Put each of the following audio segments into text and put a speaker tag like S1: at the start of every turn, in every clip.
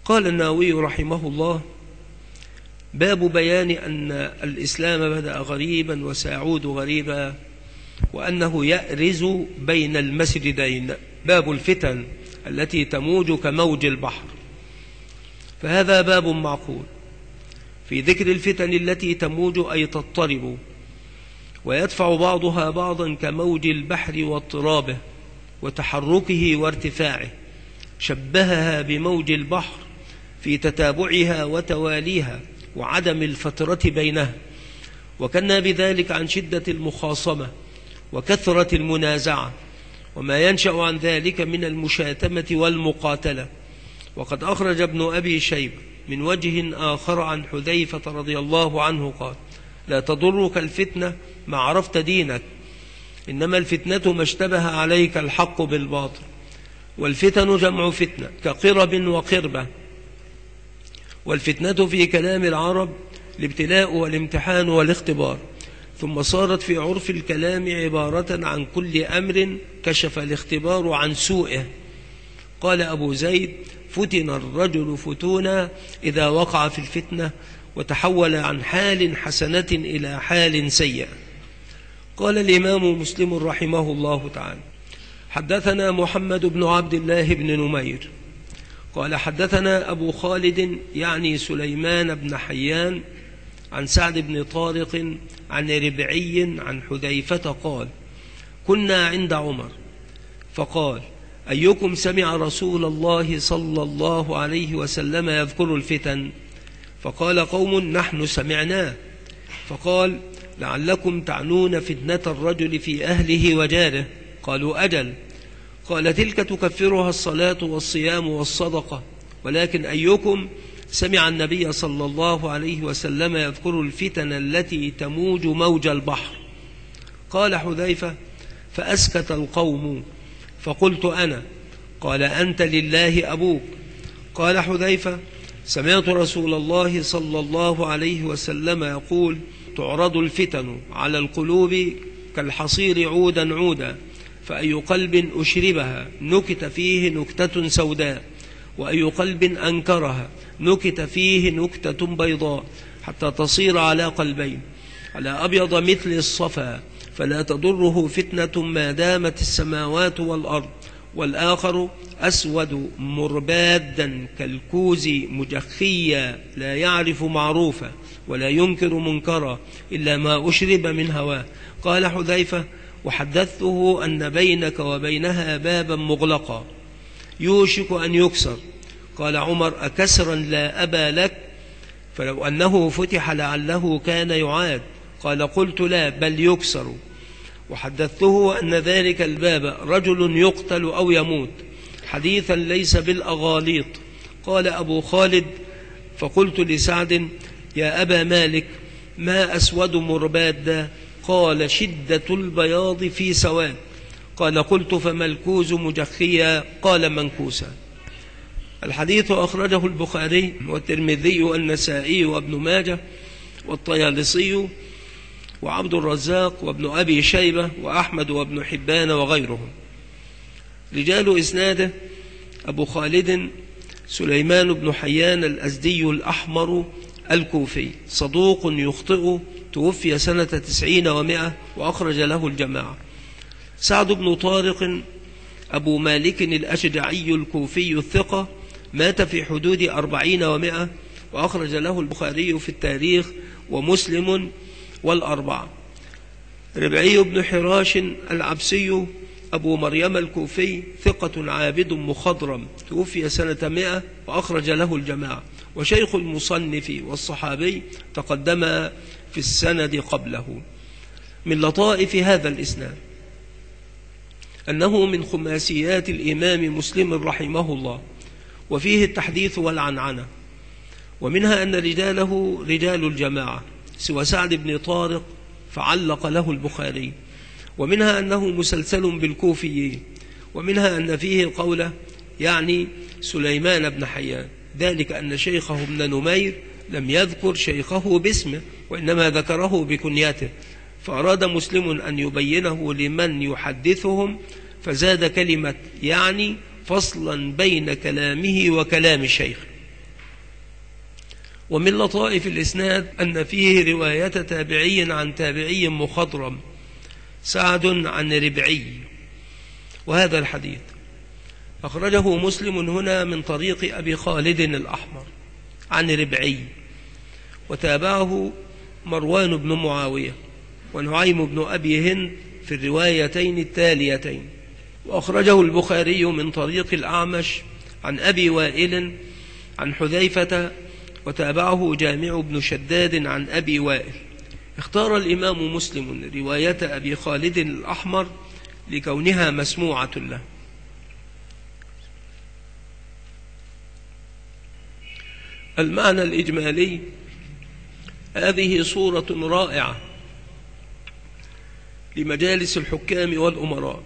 S1: قال النووي رحمه الله: باب بيان أن الإسلام بدأ غريبا وسيعود غريبا، وأنه يأرز بين المسجدين. باب الفتن التي تموج كموج البحر، فهذا باب معقول في ذكر الفتن التي تموج أي تضطرب ويدفع بعضها بعضا كموج البحر واضطرابه وتحركه وارتفاعه، شبهها بموج البحر في تتابعها وتواليها وعدم الفترة بينها، وكنا بذلك عن شدة المخاصمة وكثرة المنازعة وما ينشأ عن ذلك من المشاتمة والمقاتلة. وقد أخرج ابن أبي شيبة من وجه آخر عن حذيفة رضي الله عنه قال: لا تضرك الفتنة ما عرفت دينك، إنما الفتنة ما اشتبه عليك الحق بالباطل. والفتن جمع فتنة كقرب وقربة. والفتنة في كلام العرب الابتلاء والامتحان والاختبار، ثم صارت في عرف الكلام عبارة عن كل أمر كشف الاختبار عن سوءه. قال أبو زيد: فتن الرجل فتونا إذا وقع في الفتنة وتحول عن حال حسنة إلى حال سيئة. قال الإمام مسلم رحمه الله تعالى: حدثنا محمد بن عبد الله بن نمير قال حدثنا أبو خالد يعني سليمان بن حيان عن سعد بن طارق عن ربعي عن حذيفة قال: كنا عند عمر فقال: أيكم سمع رسول الله صلى الله عليه وسلم يذكر الفتن؟ فقال قوم: نحن سمعناه. فقال: لعلكم تعنون فتنة الرجل في أهله وجاره. قالوا: أجل. قال: تلك تكفرها الصلاة والصيام والصدقة، ولكن أيكم سمع النبي صلى الله عليه وسلم يذكر الفتن التي تموج موج البحر؟ قال حذيفة: فأسكت القوم، فقلت أنا. قال: أنت لله أبوك. قال حذيفة: سمعت رسول الله صلى الله عليه وسلم يقول: تعرض الفتن على القلوب كالحصير عودا عودا، فأي قلب أشربها نكت فيه نكتة سوداء، وأي قلب أنكرها نكت فيه نكتة بيضاء، حتى تصير على قلبين، على أبيض مثل الصفا، فلا تضره فتنة ما دامت السماوات والأرض، والآخر أسود مربادا كالكوز مجخيا لا يعرف معروفا ولا ينكر منكرا إلا ما أشرب من هواه. قال حذيفة: وحدثته أن بينك وبينها بابا مغلقا يوشك أن يكسر. قال عمر: أكسرا لا أبا لك؟ فلو أنه فتح لعله كان يعاد. قال: قلت لا، بل يكسر. وحدثته أن ذلك الباب رجل يقتل أو يموت، حديثا ليس بالأغاليط. قال أبو خالد: فقلت لسعد: يا أبا مالك، ما أسود مربادا؟ قال: شدة البياض في سواد. قال: قلت: فما الكوز مجخيا؟ قال: منكوسا. الحديث أخرجه البخاري والترمذي والنسائي وابن ماجه والطيالسي وعبد الرزاق وابن أبي شيبة وأحمد وابن حبان وغيرهم. رجال إسناده: أبو خالد سليمان بن حيان الأزدي الأحمر الكوفي، صدوق يخطئ، توفي سنة 90 و100 وأخرج له الجماعة. سعد بن طارق أبو مالك الأشجعي الكوفي الثقة، مات في حدود 40 و100 وأخرج له البخاري في التاريخ ومسلم والأربعة. ربعي بن حراش العبسي أبو مريم الكوفي، ثقة عابد مخضرم، توفي سنة 100 وأخرج له الجماعة. وشيخ المصنف والصحابي تقدم في السند قبله. من لطائف هذا الإسناد أنه من خماسيات الإمام مسلم رحمه الله، وفيه التحديث والعنعنة، ومنها أن رجاله رجال الجماعة سوى سعد بن طارق فعلق له البخاري، ومنها أنه مسلسل بالكوفيين، ومنها أن فيه قوله يعني سليمان بن حيان، ذلك أن شيخه ابن نمير لم يذكر شيخه باسمه وإنما ذكره بكنيته، فأراد مسلم أن يبينه لمن يحدثهم فزاد كلمة يعني فصلا بين كلامه وكلام الشيخ. ومن لطائف الإسناد أن فيه رواية تابعي عن تابعي مخضرم سعد عن ربعي. وهذا الحديث أخرجه مسلم هنا من طريق أبي خالد الأحمر عن ربعي، وتابعه مروان بن معاوية ونعيم بن أبي هند في الروايتين التاليتين. وأخرجه البخاري من طريق الأعمش عن أبي وائل عن حذيفة، وتابعه جامع بن شداد عن أبي وائل. اختار الإمام مسلم رواية أبي خالد الأحمر لكونها مسموعة له. المعنى الإجمالي: هذه صورة رائعة لمجالس الحكام والأمراء،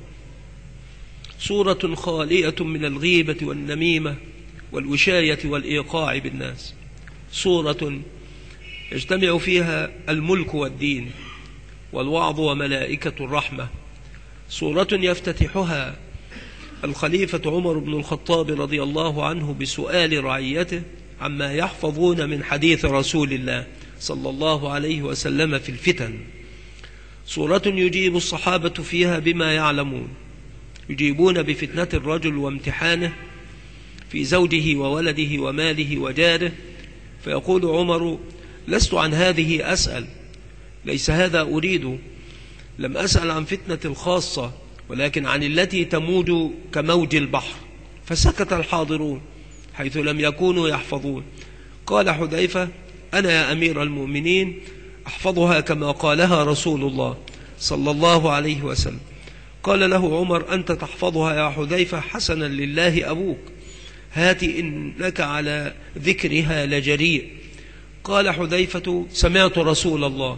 S1: صورة خالية من الغيبة والنميمة والوشاية والإيقاع بالناس، صورة يجتمع فيها الملك والدين والوعظ وملائكة الرحمة، صورة يفتتحها الخليفة عمر بن الخطاب رضي الله عنه بسؤال رعيته عما يحفظون من حديث رسول الله صلى الله عليه وسلم في الفتن، صورة يجيب الصحابة فيها بما يعلمون، يجيبون بفتنة الرجل وامتحانه في زوجه وولده وماله وجاره، فيقول عمر: لست عن هذه أسأل، ليس هذا أريد، لم أسأل عن فتنة الخاصة ولكن عن التي تموج كموج البحر. فسكت الحاضرون حيث لم يكونوا يحفظون. قال حذيفة: أنا يا أمير المؤمنين أحفظها كما قالها رسول الله صلى الله عليه وسلم. قال له عمر: أنت تحفظها يا حذيفة؟ حسنا لله أبوك، هات إنك على ذكرها لجريء. قال حذيفة: سمعت رسول الله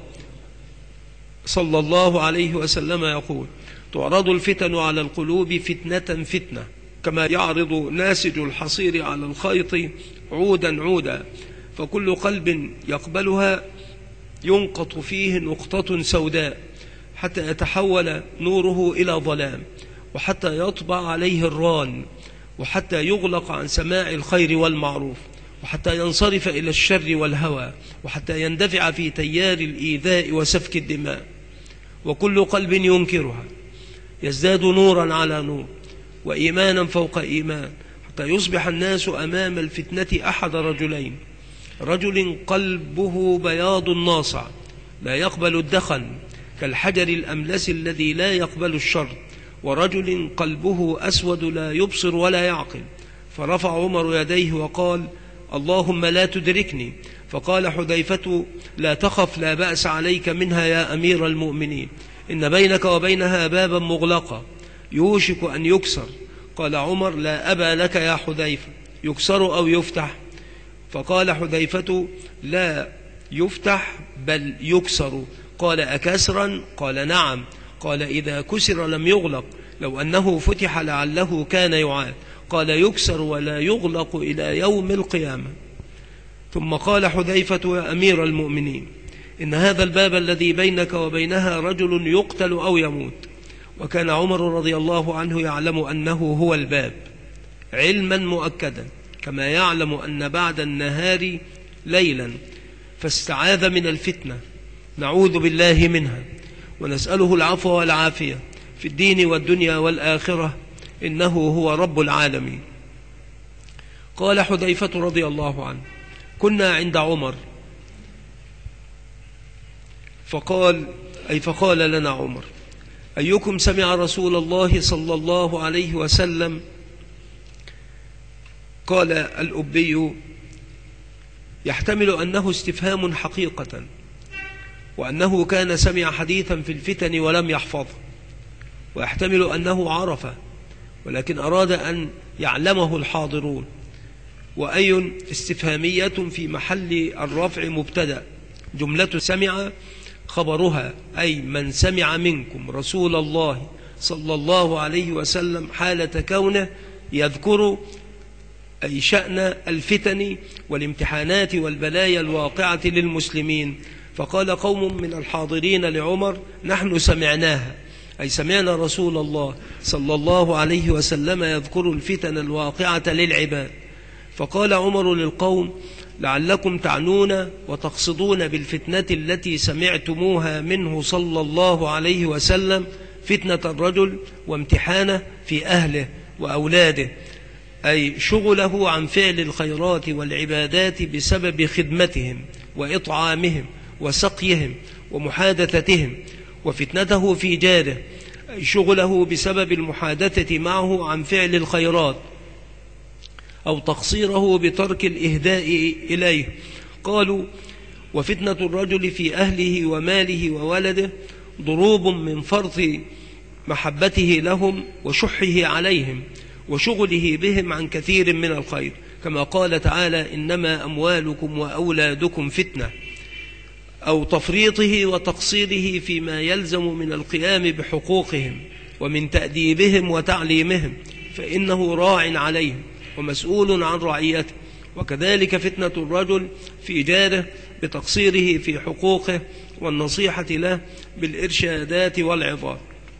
S1: صلى الله عليه وسلم يقول: تعرض الفتن على القلوب فتنة فتنة، كما يعرض ناسج الحصير على الخيط عودا عودا، فكل قلب يقبلها ينقط فيه نقطة سوداء حتى يتحول نوره إلى ظلام، وحتى يطبع عليه الران، وحتى يغلق عن سماع الخير والمعروف، وحتى ينصرف إلى الشر والهوى، وحتى يندفع في تيار الإيذاء وسفك الدماء. وكل قلب ينكرها يزداد نورا على نور وإيمانا فوق إيمان، حتى يصبح الناس أمام الفتنة أحد رجلين: رجل قلبه بياض ناصع لا يقبل الدخن كالحجر الأملس الذي لا يقبل الشر، ورجل قلبه أسود لا يبصر ولا يعقل. فرفع عمر يديه وقال: اللهم لا تدركني. فقال حذيفة: لا تخف، لا بأس عليك منها يا أمير المؤمنين، إن بينك وبينها بابا مغلقا يوشك أن يكسر. قال عمر: لا أبا لك يا حذيفة، يكسر أو يفتح؟ فقال حذيفة: لا يفتح بل يكسر. قال: أكسرا؟ قال: نعم. قال: إذا كسر لم يغلق، لو أنه فتح لعله كان يعاد. قال: يكسر ولا يغلق إلى يوم القيامة. ثم قال حذيفة: يا أمير المؤمنين، إن هذا الباب الذي بينك وبينها رجل يقتل أو يموت. وكان عمر رضي الله عنه يعلم أنه هو الباب علما مؤكدا، كما يعلم أن بعد النهار ليلا، فاستعاذ من الفتنة، نعوذ بالله منها ونسأله العفو والعافية في الدين والدنيا والآخرة، إنه هو رب العالمين. قال حذيفة رضي الله عنه: كنا عند عمر فقال لنا عمر: أيكم سمع رسول الله صلى الله عليه وسلم؟ قال الأبي: يحتمل أنه استفهام حقيقة، وأنه كان سمع حديثا في الفتن ولم يحفظه، ويحتمل أنه عرف ولكن أراد أن يعلمه الحاضرون. وأي استفهامية في محل الرفع مبتدأ، جملة سمع خبرها، أي من سمع منكم رسول الله صلى الله عليه وسلم حالة كونه يذكر أي شأن الفتن والامتحانات والبلايا الواقعة للمسلمين. فقال قوم من الحاضرين لعمر: نحن سمعناها، أي سمعنا رسول الله صلى الله عليه وسلم يذكر الفتن الواقعة للعباد. فقال عمر للقوم: لعلكم تعنون وتقصدون بالفتنة التي سمعتموها منه صلى الله عليه وسلم فتنة الرجل وامتحانه في أهله وأولاده، أي شغله عن فعل الخيرات والعبادات بسبب خدمتهم وإطعامهم وسقيهم ومحادثتهم، وفتنته في جاره أي شغله بسبب المحادثة معه عن فعل الخيرات أو تقصيره بترك الإهداء إليه. قالوا: وفتنة الرجل في أهله وماله وولده ضروب من فرط محبته لهم وشحه عليهم وشغله بهم عن كثير من الخير، كما قال تعالى: إنما أموالكم وأولادكم فتنة، أو تفريطه وتقصيره فيما يلزم من القيام بحقوقهم ومن تأديبهم وتعليمهم، فإنه راع عليهم ومسؤول عن رعيته. وكذلك فتنة الرجل في جاره بتقصيره في حقوقه والنصيحة له بالإرشادات والعظات.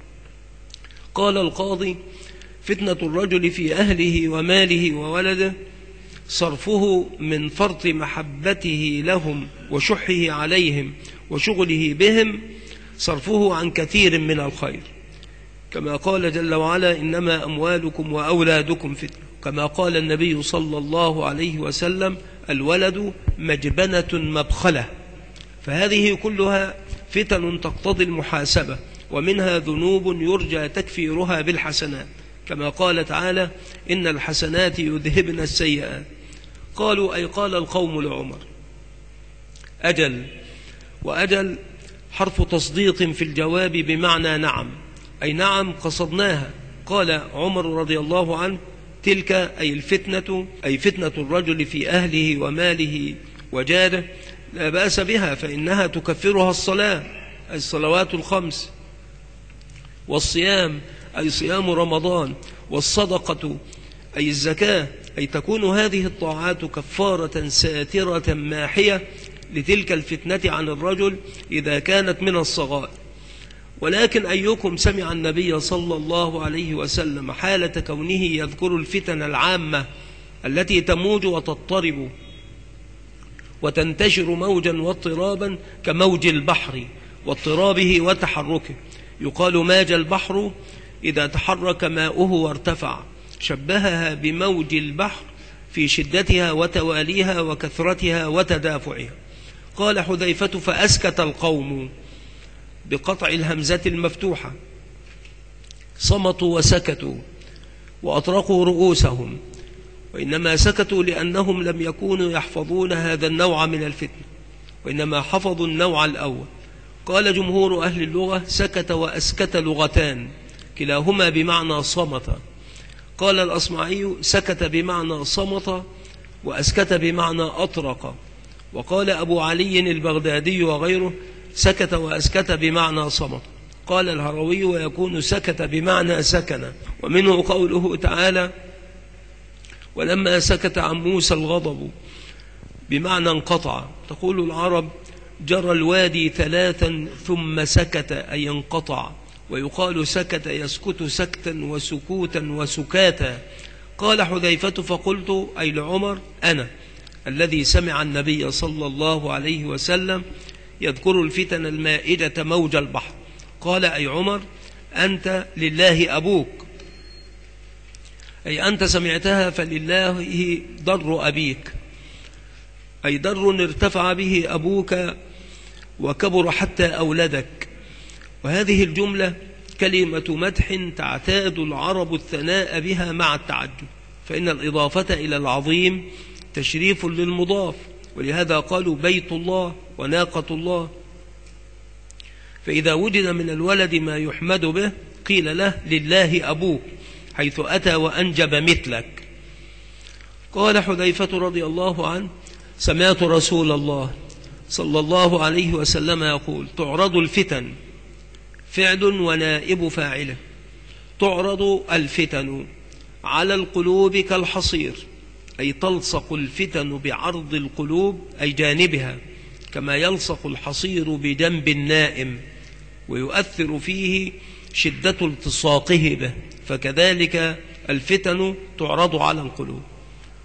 S1: قال القاضي: فتنة الرجل في أهله وماله وولده صرفه من فرط محبته لهم وشحه عليهم وشغله بهم، صرفه عن كثير من الخير، كما قال جل وعلا: إنما أموالكم وأولادكم فتنة. كما قال النبي صلى الله عليه وسلم: الولد مجبنة مبخلة. فهذه كلها فتن تقتضي المحاسبة، ومنها ذنوب يرجى تكفيرها بالحسنات، كما قال تعالى: إن الحسنات يذهبن السيئات. قالوا: أي قال القوم لعمر: أجل. وأجل حرف تصديق في الجواب بمعنى نعم، أي نعم قصدناها. قال عمر رضي الله عنه: تلك أي الفتنة، أي فتنة الرجل في أهله وماله وجاره، لا بأس بها، فإنها تكفرها الصلاة أي الصلوات الخمس، والصيام أي صيام رمضان، والصدقة أي الزكاة، أي تكون هذه الطاعات كفارة ساترة ماحية لتلك الفتنة عن الرجل إذا كانت من الصغائر. ولكن أيكم سمع النبي صلى الله عليه وسلم حالة كونه يذكر الفتن العامة التي تموج وتضطرب وتنتشر موجا واضطرابا كموج البحر واضطرابه وتحركه، يقال ماج البحر إذا تحرك ماؤه وارتفع، شبهها بموج البحر في شدتها وتواليها وكثرتها وتدافعها. قال حذيفة: فأسكت القوم بقطع الهمزة المفتوحة، صمتوا وسكتوا وأطرقوا رؤوسهم، وإنما سكتوا لأنهم لم يكونوا يحفظون هذا النوع من الفتنة، وإنما حفظوا النوع الأول. قال جمهور أهل اللغة: سكت وأسكت لغتان كلاهما بمعنى صمت. قال الأصمعي: سكت بمعنى صمت وأسكت بمعنى أطرق. وقال أبو علي البغدادي وغيره: سكت وأسكت بمعنى صمت. قال الهروي: ويكون سكت بمعنى سكن. ومنه قوله تعالى: ولما سكت عن موسى الغضب، بمعنى انقطع. تقول العرب: جرى الوادي ثلاثا ثم سكت، أي انقطع. ويقال سكت يسكت سكتا وسكوتا وسكاتا. قال حذيفة: فقلت أي لعمر: أنا الذي سمع النبي صلى الله عليه وسلم يذكر الفتن المائجة موج البحر. قال: أي عمر: أنت لله أبوك، أي أنت سمعتها، فلله ضر أبيك، أي ضر ارتفع به أبوك وكبر حتى أولدك. وهذه الجملة كلمة مدح تعتاد العرب الثناء بها مع التعجب، فإن الإضافة إلى العظيم تشريف للمضاف، ولهذا قالوا بيت الله وناقة الله. فإذا وجد من الولد ما يحمد به قيل له: لله أبوك، حيث أتى وأنجب مثلك. قال حذيفة رضي الله عنه: سمعت رسول الله صلى الله عليه وسلم يقول: تعرض الفتن، فعل ونائب فاعله. تعرض الفتن على القلوب كالحصير، أي تلصق الفتن بعرض القلوب أي جانبها، كما يلصق الحصير بجنب النائم ويؤثر فيه شدة التصاقه به، فكذلك الفتن تعرض على القلوب.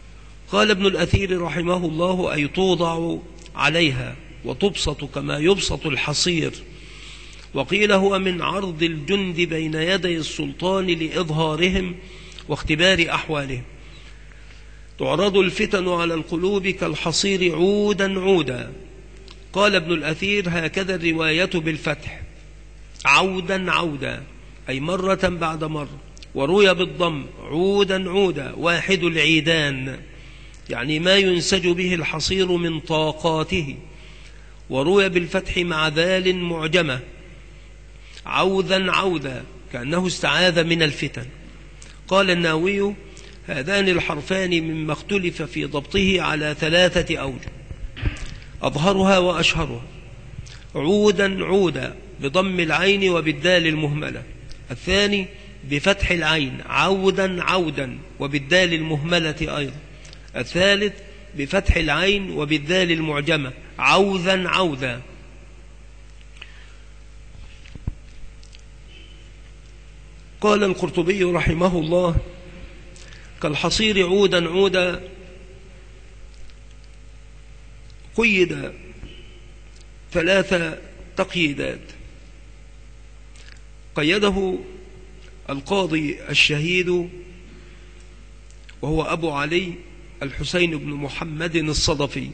S1: قال ابن الأثير رحمه الله: أي توضع عليها وتبسط كما يبسط الحصير. وقيل هو من عرض الجند بين يدي السلطان لإظهارهم واختبار أحوالهم. تعرض الفتن على القلوب كالحصير عودا عودا. قال ابن الأثير: هكذا الرواية بالفتح عودا عودا، أي مرة بعد مرة. وروي بالضم عودا عودا، واحد العيدان، يعني ما ينسج به الحصير من طاقاته. وروي بالفتح مع ذال معجمة عوذا عوذا، كأنه استعاذ من الفتن. قال النووي: هذان الحرفان مما اختلف في ضبطه على 3 أوجه، أظهرها وأشهرها: عودا عودا بضم العين وبالدال المهملة، الثاني بفتح العين عودا عودا وبالدال المهملة أيضا، الثالث بفتح العين وبالدال المعجمة عوذا عوذا. قال القرطبي رحمه الله: كالحصير عودا عودا قيد 3 تقييدات. قيده القاضي الشهيد وهو أبو علي الحسين بن محمد الصدفي.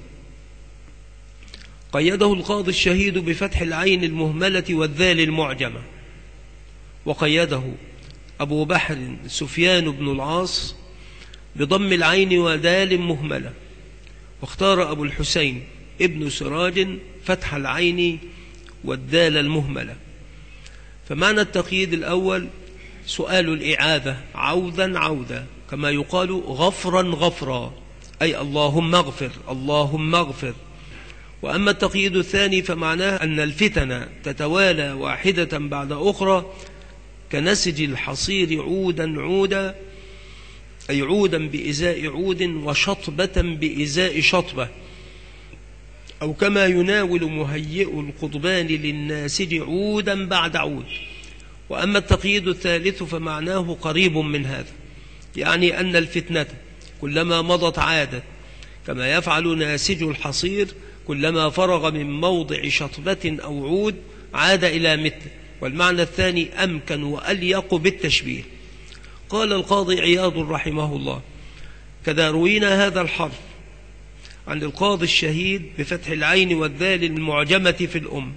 S1: قيده القاضي الشهيد بفتح العين المهملة والذال المعجمة. وقيده أبو بحر سفيان بن العاص بضم العين ودال مهملة. واختار أبو الحسين ابن سراج فتح العين والدال المهملة. فمعنى التقييد الأول سؤال الإعاذة عوذا عوذا، كما يقال غفرا غفرا، أي اللهم اغفر اللهم اغفر. وأما التقييد الثاني فمعناه أن الفتن تتوالى واحدة بعد أخرى كنسج الحصير عودا عودا، أي عودا بإزاء عود وشطبة بإزاء شطبة، أو كما يناول مهيئ القضبان للناسج عودا بعد عود. وأما التقييد الثالث فمعناه قريب من هذا، يعني أن الفتنة كلما مضت عادت، كما يفعل ناسج الحصير كلما فرغ من موضع شطبة أو عود عاد إلى مثله. والمعنى الثاني أمكن وأليق بالتشبيه. قال القاضي عياض رحمه الله: كذا روينا هذا الحرف عن القاضي الشهيد بفتح العين والذال المعجمة في الأم،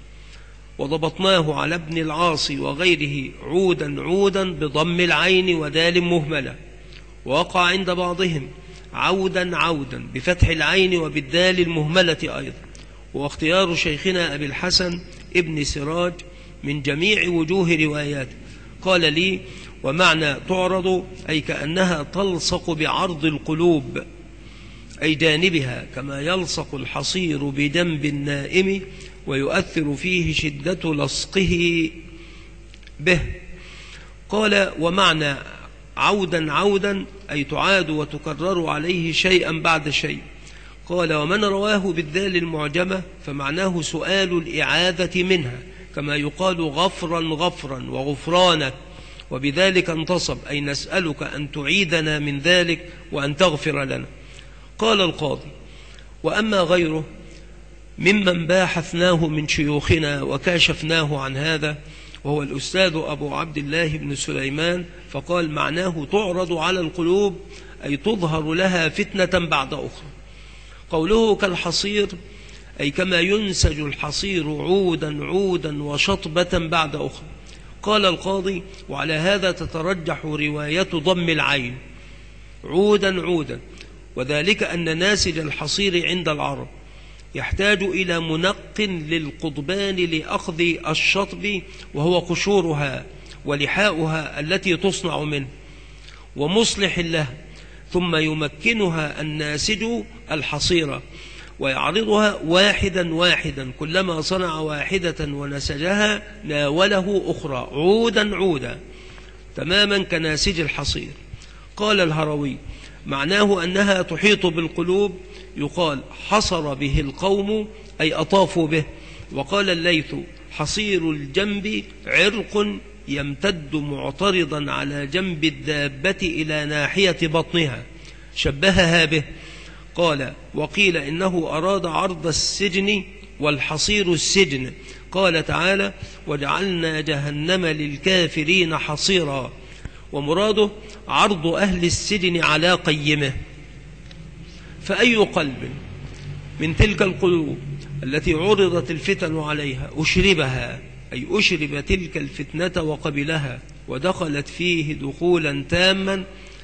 S1: وضبطناه على ابن العاص وغيره عودا عودا بضم العين ودال مهملة. ووقع عند بعضهم عودا عودا بفتح العين وبالدال المهملة أيضا. واختيار شيخنا أبي الحسن ابن سراج من جميع وجوه رواياته. قال لي: ومعنى تعرض أي كأنها تلصق بعرض القلوب، أي جانبها، كما يلصق الحصير بجنب النائم ويؤثر فيه شدة لصقه به. قال: ومعنى عودا عودا أي تعاد وتكرر عليه شيئا بعد شيء. قال: ومن رواه بالذال المعجمة فمعناه سؤال الإعاذة منها، كما يقال غفرا غفرا وغفرانك، وبذلك انتصب، أي نسألك أن تعيدنا من ذلك وأن تغفر لنا. قال القاضي: وأما غيره ممن باحثناه من شيوخنا وكاشفناه عن هذا، وهو الأستاذ أبو عبد الله بن سليمان، فقال: معناه تعرض على القلوب أي تظهر لها فتنة بعد أخرى. قوله كالحصير أي كما ينسج الحصير عودا عودا وشطبة بعد أخرى. قال القاضي: وعلى هذا تترجح رواية ضم العين عودا عودا، وذلك أن ناسج الحصير عند العرب يحتاج إلى منق للقضبان لأخذ الشطب، وهو قشورها ولحاؤها التي تصنع منه، ومصلح له، ثم يمكنها الناسج الحصيرة ويعرضها واحدا واحدا، كلما صنع واحدة ونسجها ناوله أخرى عودا عودا، تماما كناسج الحصير. قال الهروي: معناه أنها تحيط بالقلوب، يقال حصر به القوم أي أطافوا به. وقال الليث: حصير الجنب عرق يمتد معترضا على جنب الدابة إلى ناحية بطنها، شبهها به. قال: وقيل إنه أراد عرض السجن والحصير السجن. قال تعالى: وجعلنا جهنم للكافرين حصيرا. ومراده عرض أهل السجن على قيمه. فأي قلب من تلك القلوب التي عرضت الفتن عليها أشربها، أي أشرب تلك الفتنة وقبلها ودخلت فيه دخولا تاما،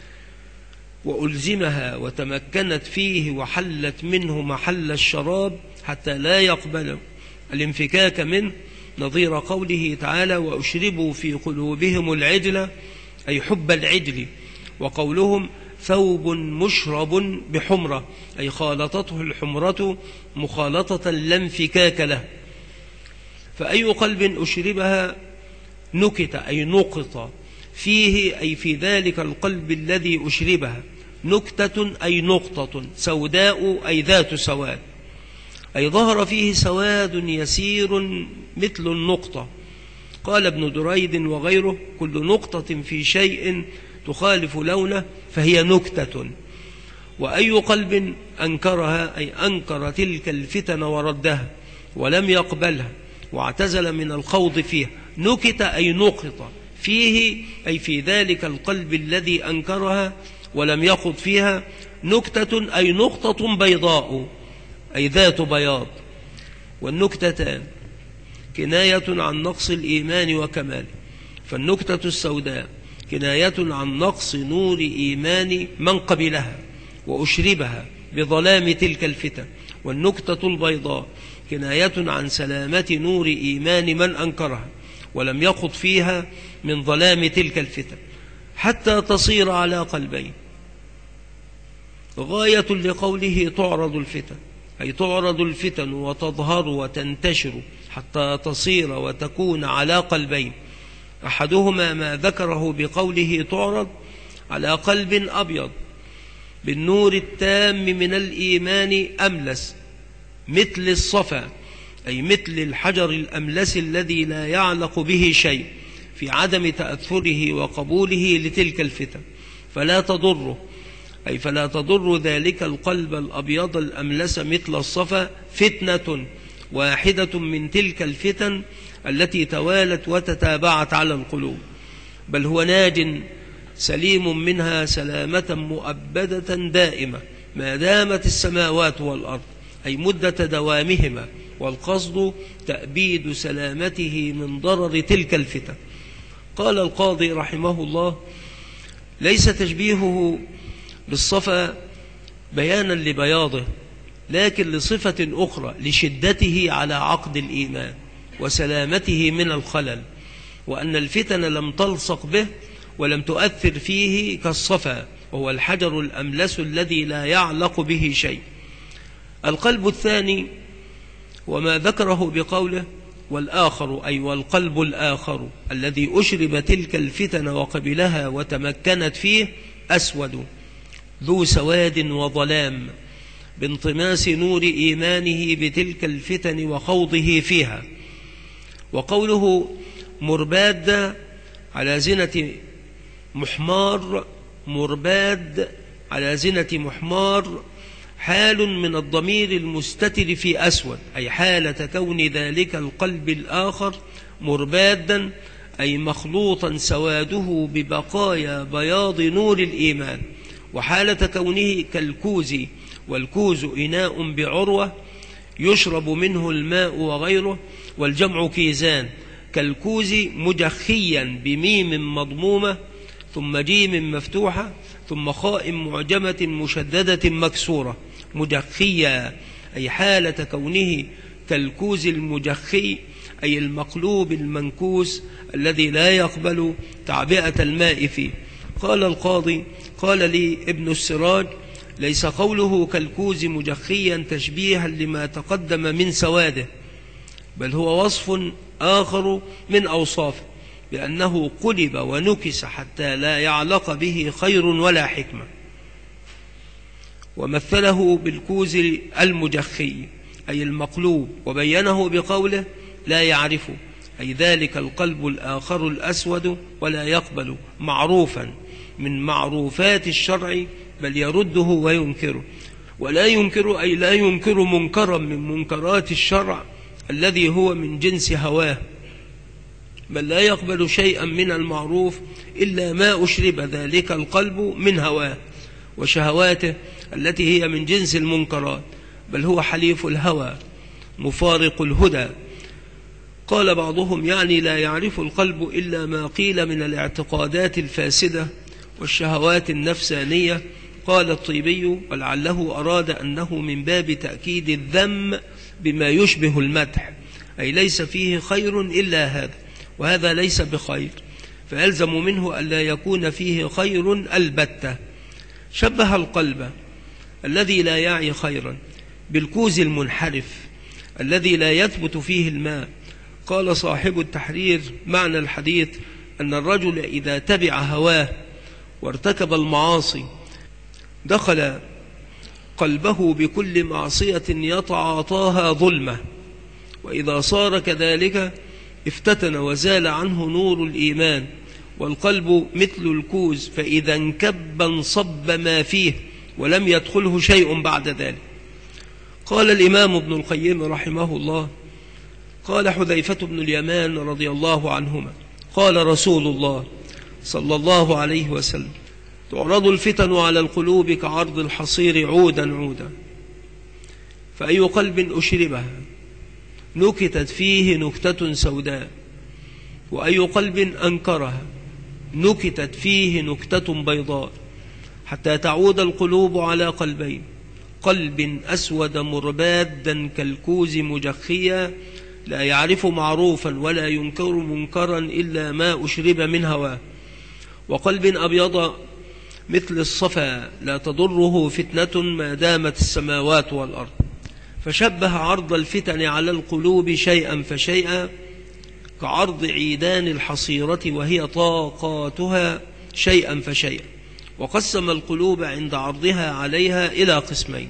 S1: وألزمها وتمكنت فيه وحلت منه محل الشراب حتى لا يقبل الانفكاك منه، نظير قوله تعالى: وأشربوا في قلوبهم العجل، أي حب العجل. وقولهم: ثوب مشرب بحمرة، أي خالطته الحمرة مخالطة لا انفكاك له. فأي قلب أشربها نكت، أي نقط فيه، أي في ذلك القلب الذي أشربها، نكتة أي نقطة، سوداء أي ذات سواد، أي ظهر فيه سواد يسير مثل النقطة. قال ابن دريد وغيره: كل نقطة في شيء تخالف لونه فهي نكتة. وأي قلب أنكرها، أي أنكر تلك الفتن وردها ولم يقبلها واعتزل من الخوض فيها، نكت أي نقط فيه، أي في ذلك القلب الذي أنكرها ولم يخض فيها، نكتة أي نقطة بيضاء، أي ذات بياض. والنكتتان كناية عن نقص الإيمان وكماله، فالنكتة السوداء كناية عن نقص نور إيمان من قبلها وأشربها بظلام تلك الفتن، والنكتة البيضاء كناية عن سلامة نور إيمان من أنكرها ولم يخض فيها من ظلام تلك الفتن، حتى تصير على قلبين. غاية لقوله تعرض الفتن، أي تعرض الفتن وتظهر وتنتشر حتى تصير وتكون على قلبين. أحدهما ما ذكره بقوله تعرض على قلب أبيض بالنور التام من الإيمان أملس مثل الصفا، أي مثل الحجر الأملس الذي لا يعلق به شيء، في عدم تأثره وقبوله لتلك الفتن، فلا تضره، أي فلا تضر ذلك القلب الأبيض الأملس مثل الصفا فتنة واحدة من تلك الفتن التي توالت وتتابعت على القلوب، بل هو ناج سليم منها سلامة مؤبدة دائمة ما دامت السماوات والأرض، أي مدة دوامهما، والقصد تأبيد سلامته من ضرر تلك الفتن. قال القاضي رحمه الله: ليس تشبيهه بالصفا بيانا لبياضه، لكن لصفة أخرى لشدته على عقد الإيمان وسلامته من الخلل، وأن الفتن لم تلصق به ولم تؤثر فيه كالصفا، وهو الحجر الأملس الذي لا يعلق به شيء. القلب الثاني وما ذكره بقوله والآخر، أي والقلب الآخر الذي أشرب تلك الفتن وقبلها وتمكنت فيه، أسود ذو سواد وظلام بانطماس نور إيمانه بتلك الفتن وخوضه فيها. وقوله مرباد على زنة محمار، مرباد على زنة محمار حال من الضمير المستتر في أسود، أي حالة كون ذلك القلب الآخر مربادا، أي مخلوطا سواده ببقايا بياض نور الإيمان، وحالة كونه كالكوز، والكوز إناء بعروة يشرب منه الماء وغيره، والجمع كيزان، كالكوز مجخيا بميم مضمومة ثم جيم مفتوحة ثم خاء معجمة مشددة مكسورة، مجخيا، أي حالة كونه كالكوز المجخي، أي المقلوب المنكوس الذي لا يقبل تعبئة الماء فيه. قال القاضي: قال لي ابن السراج: ليس قوله كالكوز مجخيا تشبيها لما تقدم من سواده، بل هو وصف آخر من أوصافه، لأنه قلب ونكس حتى لا يعلق به خير ولا حكمة. ومثله بالكوز المجخي أي المقلوب، وبينه بقوله لا يعرفه، أي ذلك القلب الآخر الأسود، ولا يقبل معروفا من معروفات الشرع، بل يرده وينكره. ولا ينكر أي لا ينكر منكرا من منكرات الشرع الذي هو من جنس هواه، بل لا يقبل شيئا من المعروف إلا ما أشرب ذلك القلب من هواه وشهواته التي هي من جنس المنكرات، بل هو حليف الهوى مفارق الهدى. قال بعضهم يعني لا يعرف القلب إلا ما قيل من الاعتقادات الفاسدة والشهوات النفسانية. قال الطيبي ولعله أراد أنه من باب تأكيد الذم بما يشبه المدح، أي ليس فيه خير إلا هذا، وهذا ليس بخير، فيلزم منه ألا يكون فيه خير البتة. شبه القلب الذي لا يعي خيرا بالكوز المنحرف الذي لا يثبت فيه الماء. قال صاحب التحرير معنى الحديث أن الرجل إذا تبع هواه وارتكب المعاصي دخل قلبه بكل معصية يتعاطاها ظلمة، وإذا صار كذلك افتتن وزال عنه نور الإيمان، والقلب مثل الكوز فإذا انكب انصب ما فيه ولم يدخله شيء بعد ذلك. قال الإمام ابن القيم رحمه الله قال حذيفة بن اليمان رضي الله عنهما قال رسول الله صلى الله عليه وسلم: تعرض الفتن على القلوب كعرض الحصير عودا عودا، فأي قلب أشربها نكتت فيه نكتة سوداء، وأي قلب أنكرها نكتت فيه نكتة بيضاء، حتى تعود القلوب على قلبين: قلب أسود مربادا كالكوز مجخيا لا يعرف معروفا ولا ينكر منكرا إلا ما أشرب من هواه، وقلب أبيض مثل الصفا لا تضره فتنة ما دامت السماوات والأرض. فشبه عرض الفتن على القلوب شيئا فشيئا كعرض عيدان الحصيرة وهي طاقاتها شيئا فشيئا، وقسم القلوب عند عرضها عليها إلى قسمين: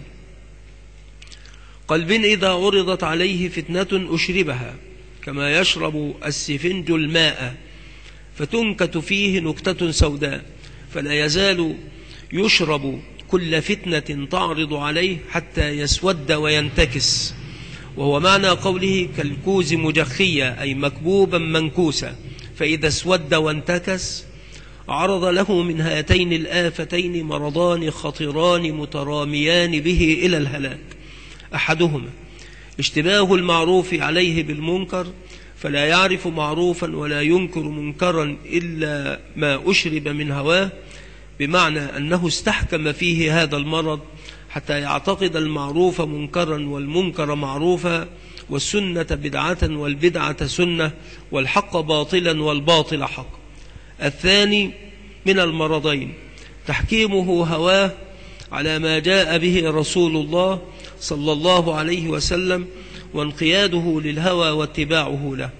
S1: قلب إذا عرضت عليه فتنة أشربها كما يشرب السفنج الماء فتنكت فيه نكتة سوداء، فلا يزال يشرب كل فتنة تعرض عليه حتى يسود وينتكس، وهو معنى قوله كالكوز مجخيا أي مكبوبا منكوسا، فإذا اسود وانتكس عرض له من هاتين الآفتين مرضان خطران متراميان به إلى الهلاك: أحدهما اشتباه المعروف عليه بالمنكر، فلا يعرف معروفا ولا ينكر منكرا إلا ما أشرب من هواه، بمعنى أنه استحكم فيه هذا المرض حتى يعتقد المعروف منكرا والمنكر معروفا، والسنة بدعة والبدعة سنة، والحق باطلا والباطل حق. الثاني من المرضين تحكيمه هواه على ما جاء به رسول الله صلى الله عليه وسلم، وانقياده للهوى واتباعه له،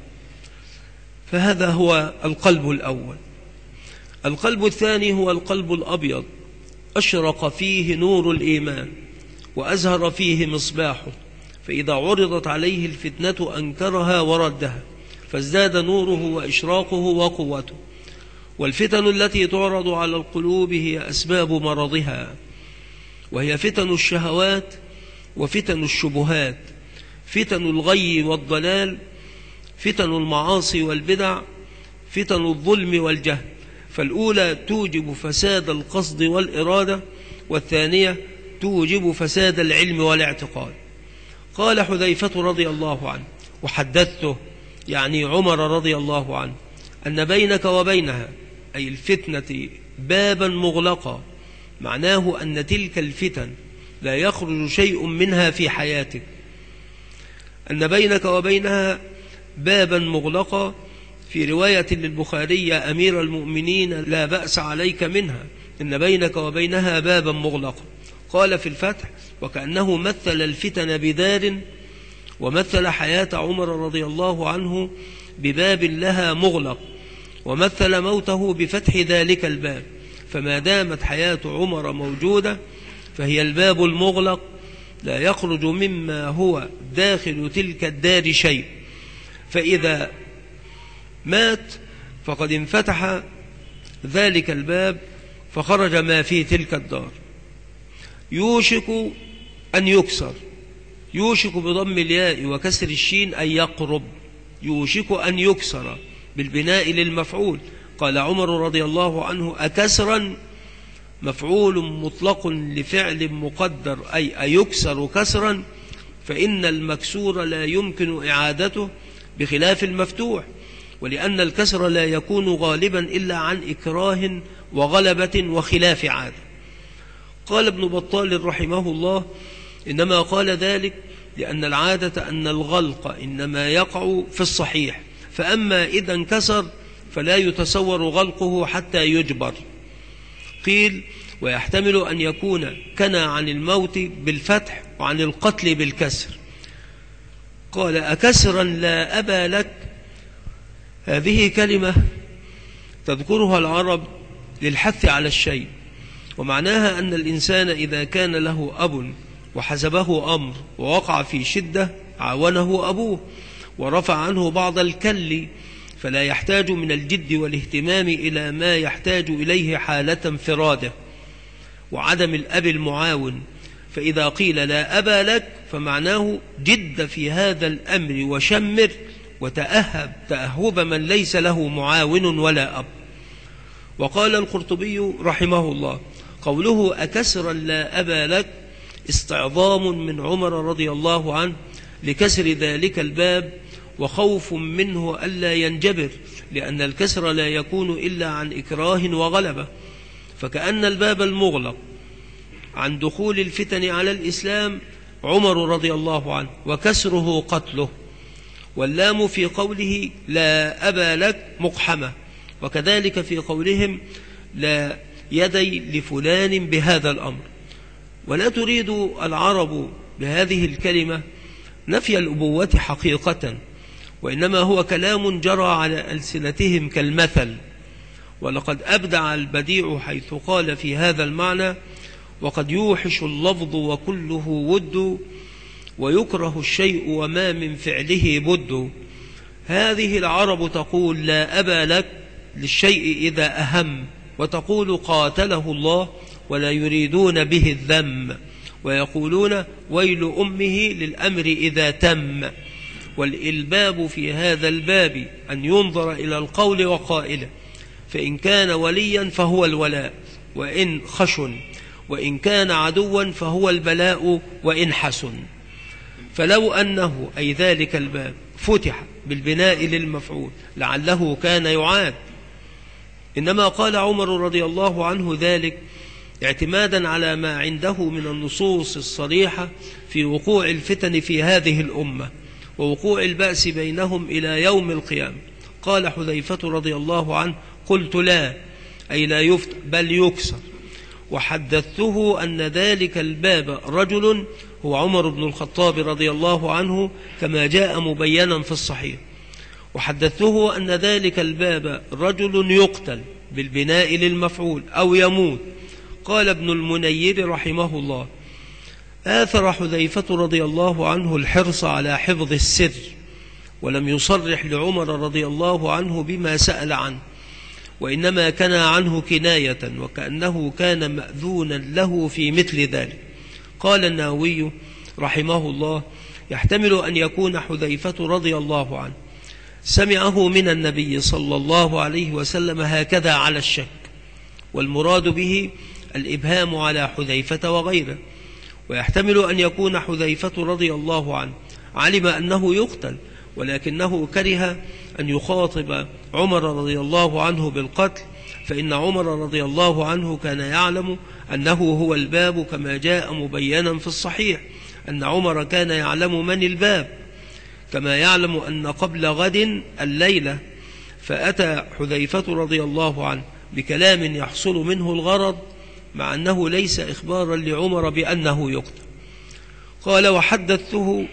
S1: فهذا هو القلب الأول. القلب الثاني هو القلب الأبيض، أشرق فيه نور الإيمان وأزهر فيه مصباحه، فإذا عرضت عليه الفتنة أنكرها وردها، فازداد نوره وإشراقه وقوته. والفتن التي تعرض على القلوب هي أسباب مرضها، وهي فتن الشهوات وفتن الشبهات، فتن الغي والضلال، فتن المعاصي والبدع، فتن الظلم والجهل. فالأولى توجب فساد القصد والإرادة، والثانية توجب فساد العلم والاعتقاد. قال حذيفة رضي الله عنه وحدثته يعني عمر رضي الله عنه أن بينك وبينها أي الفتنة بابا مغلقا، معناه أن تلك الفتن لا يخرج شيء منها في حياتك، أن بينك وبينها بابا مغلقا. في رواية للبخاري: يا أمير المؤمنين لا بأس عليك منها، إن بينك وبينها بابا مغلقا. قال في الفتح: وكأنه مثل الفتن بدار، ومثل حياة عمر رضي الله عنه بباب لها مغلق، ومثل موته بفتح ذلك الباب، فما دامت حياة عمر موجودة فهي الباب المغلق، لا يخرج مما هو داخل تلك الدار شيء، فإذا مات فقد انفتح ذلك الباب فخرج ما في تلك الدار. يوشك أن يكسر، يوشك بضم الياء وكسر الشين أن يقرب، يوشك أن يكسر بالبناء للمفعول. قال عمر رضي الله عنه: أكسرا مفعول مطلق لفعل مقدر، أي أيكسر كسرا، فإن المكسور لا يمكن إعادته بخلاف المفتوح، ولأن الكسر لا يكون غالبا إلا عن إكراه وغلبة وخلاف عادة. قال ابن بطال رحمه الله: إنما قال ذلك لأن العادة أن الغلق إنما يقع في الصحيح، فأما إذا انكسر فلا يتصور غلقه حتى يجبر. قيل: ويحتمل أن يكون كنى عن الموت بالفتح وعن القتل بالكسر. قال: أكسرا لا أبا لك، هذه كلمة تذكرها العرب للحث على الشيء، ومعناها أن الإنسان إذا كان له أب وحزبه أمر ووقع في شدة عاونه أبوه ورفع عنه بعض الكل، فلا يحتاج من الجد والاهتمام إلى ما يحتاج إليه حالة انفراده وعدم الأب المعاون. فإذا قيل لا أبا لك فمعناه جد في هذا الأمر وشمر وتأهب تأهب من ليس له معاون ولا أب. وقال القرطبي رحمه الله: قوله أكسرا لا أبا لك استعظام من عمر رضي الله عنه لكسر ذلك الباب وخوف منه ألا ينجبر، لأن الكسر لا يكون إلا عن إكراه وغلبة، فكأن الباب المغلق عن دخول الفتن على الإسلام عمر رضي الله عنه وكسره قتله. واللام في قوله لا أبا لك مقحمة، وكذلك في قولهم لا يدي لفلان بهذا الأمر. ولا تريد العرب بهذه الكلمة نفي الأبوة حقيقة، وإنما هو كلام جرى على ألسنتهم كالمثل. ولقد أبدع البديع حيث قال في هذا المعنى: وقد يوحش اللفظ وكله ود، ويكره الشيء وما من فعله بد. هذه العرب تقول لا أبا لك للشيء إذا أهم، وتقول قاتله الله ولا يريدون به الذم، ويقولون ويل أمه للأمر إذا تم. والإلباب في هذا الباب أن ينظر إلى القول وقائله، فإن كان وليا فهو الولاء وإن خشن، وإن كان عدوا فهو البلاء وإن حسن. فلو أنه أي ذلك الباب فتح بالبناء للمفعول لعله كان يعاد، إنما قال عمر رضي الله عنه ذلك اعتمادا على ما عنده من النصوص الصريحة في وقوع الفتن في هذه الأمة ووقوع البأس بينهم إلى يوم القيامة. قال حذيفة رضي الله عنه: قلت لا، أي لا يفتح بل يكسر، وحدثته أن ذلك الباب رجل هو عمر بن الخطاب رضي الله عنه كما جاء مبينا في الصحيح، وحدثته أن ذلك الباب رجل يقتل بالبناء للمفعول أو يموت. قال ابن المنير رحمه الله: آثر حذيفة رضي الله عنه الحرص على حفظ السر، ولم يصرح لعمر رضي الله عنه بما سأل عنه، وإنما كان عنه كناية، وكأنه كان مأذونا له في مثل ذلك. قال النووي رحمه الله: يحتمل أن يكون حذيفة رضي الله عنه سمعه من النبي صلى الله عليه وسلم هكذا على الشك، والمراد به الإبهام على حذيفة وغيره. ويحتمل أن يكون حذيفة رضي الله عنه علم أنه يقتل، ولكنه كره أن يخاطب عمر رضي الله عنه بالقتل، فإن عمر رضي الله عنه كان يعلم أنه هو الباب، كما جاء مبينا في الصحيح أن عمر كان يعلم من الباب، كما يعلم أن قبل غد الليلة. فأتى حذيفة رضي الله عنه بكلام يحصل منه الغرض، مع أنه ليس إخبارا لعمر بأنه يقتل. قال: وحدثته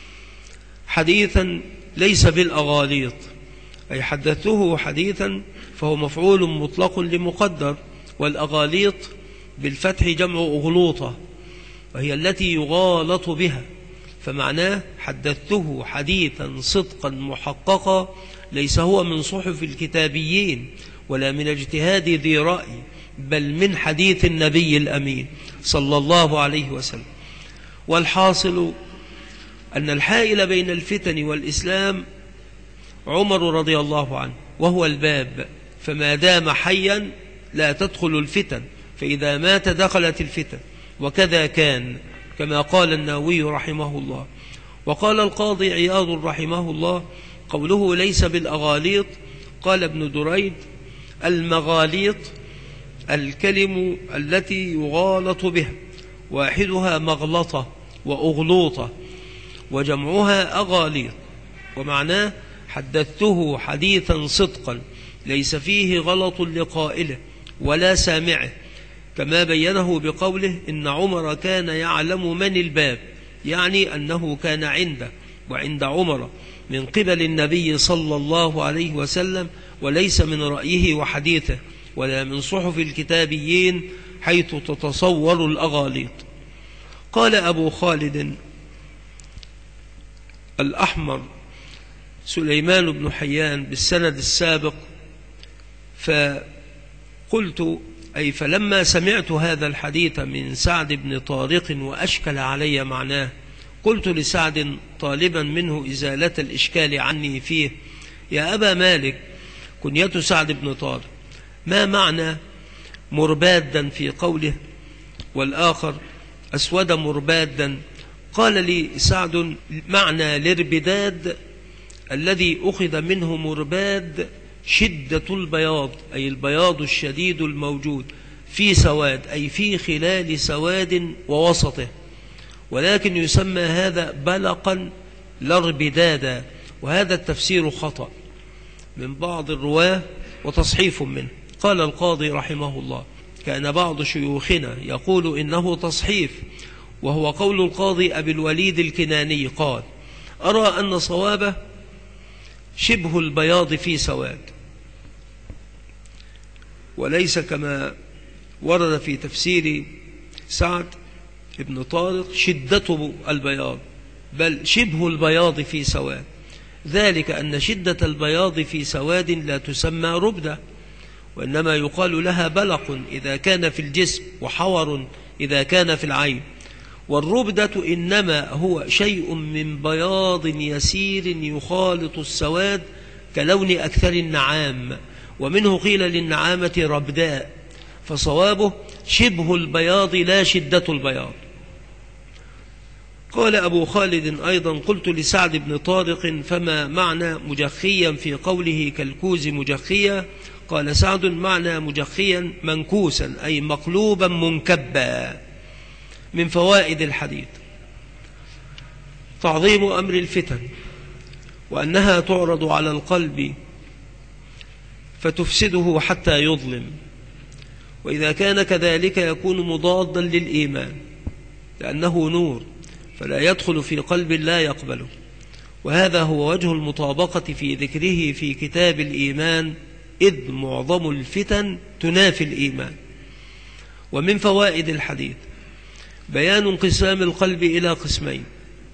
S1: حديثا ليس بالأغاليط، أي حدثته حديثا فهو مفعول مطلق لمقدر، والأغاليط بالفتح جمع أغلوطة، وهي التي يغالط بها، فمعناه حدثته حديثا صدقا محققا ليس هو من صحف الكتابيين ولا من اجتهاد ذي رأي، بل من حديث النبي الأمين صلى الله عليه وسلم. والحاصل أن الحائل بين الفتن والإسلام عمر رضي الله عنه، وهو الباب، فما دام حيا لا تدخل الفتن، فإذا مات دخلت الفتن، وكذا كان كما قال النووي رحمه الله. وقال القاضي عياض رحمه الله: قوله ليس بالأغاليط، قال ابن دريد: المغاليط الكلم التي يغالط بها، واحدها مغلطة وأغلوطة، وجمعها أغاليط، ومعناه حدثته حديثا صدقا ليس فيه غلط لقائله ولا سامعه، كما بينه بقوله: إن عمر كان يعلم من الباب، يعني أنه كان عنده وعند عمر من قبل النبي صلى الله عليه وسلم، وليس من رأيه وحديثه ولا من صحف الكتابيين حيث تتصور الأغاليط. قال أبو خالد الأحمر سليمان بن حيان بالسند السابق: فقلت أي فلما سمعت هذا الحديث من سعد بن طارق وأشكل علي معناه، قلت لسعد طالبا منه إزالة الإشكال عني فيه: يا أبا مالك، كنية سعد بن طارق، ما معنى مربادا في قوله والآخر أسود مربادا؟ قال لي سعد: معنى الاربداد الذي أخذ منه مرباد شدة البياض، أي البياض الشديد الموجود في سواد، أي في خلال سواد ووسطه، ولكن يسمى هذا بلقا لا اربدادا، وهذا التفسير خطأ من بعض الرواه وتصحيف منه. قال القاضي رحمه الله: كان بعض شيوخنا يقول إنه تصحيف، وهو قول القاضي أبي الوليد الكناني، قال: أرى أن صوابه شبه البياض في سواد، وليس كما ورد في تفسير سعد ابن طارق شدة البياض، بل شبه البياض في سواد، ذلك أن شدة البياض في سواد لا تسمى ربدة، وإنما يقال لها بلق إذا كان في الجسم، وحور إذا كان في العين. والربدة إنما هو شيء من بياض يسير يخالط السواد كلون أكثر النعام، ومنه قيل للنعامة ربداء، فصوابه شبه البياض لا شدة البياض. قال أبو خالد أيضا: قلت لسعد بن طارق: فما معنى مجخيا في قوله كالكوز مجخيا؟ قال سعد: معنى مجخيا منكوسا، أي مقلوبا منكبا. من فوائد الحديث تعظيم أمر الفتن، وأنها تعرض على القلب فتفسده حتى يظلم، وإذا كان كذلك يكون مضادا للإيمان، لأنه نور فلا يدخل في قلب لا يقبله، وهذا هو وجه المطابقة في ذكره في كتاب الإيمان، إذ معظم الفتن تنافي الإيمان. ومن فوائد الحديث بيان انقسام القلب إلى قسمين: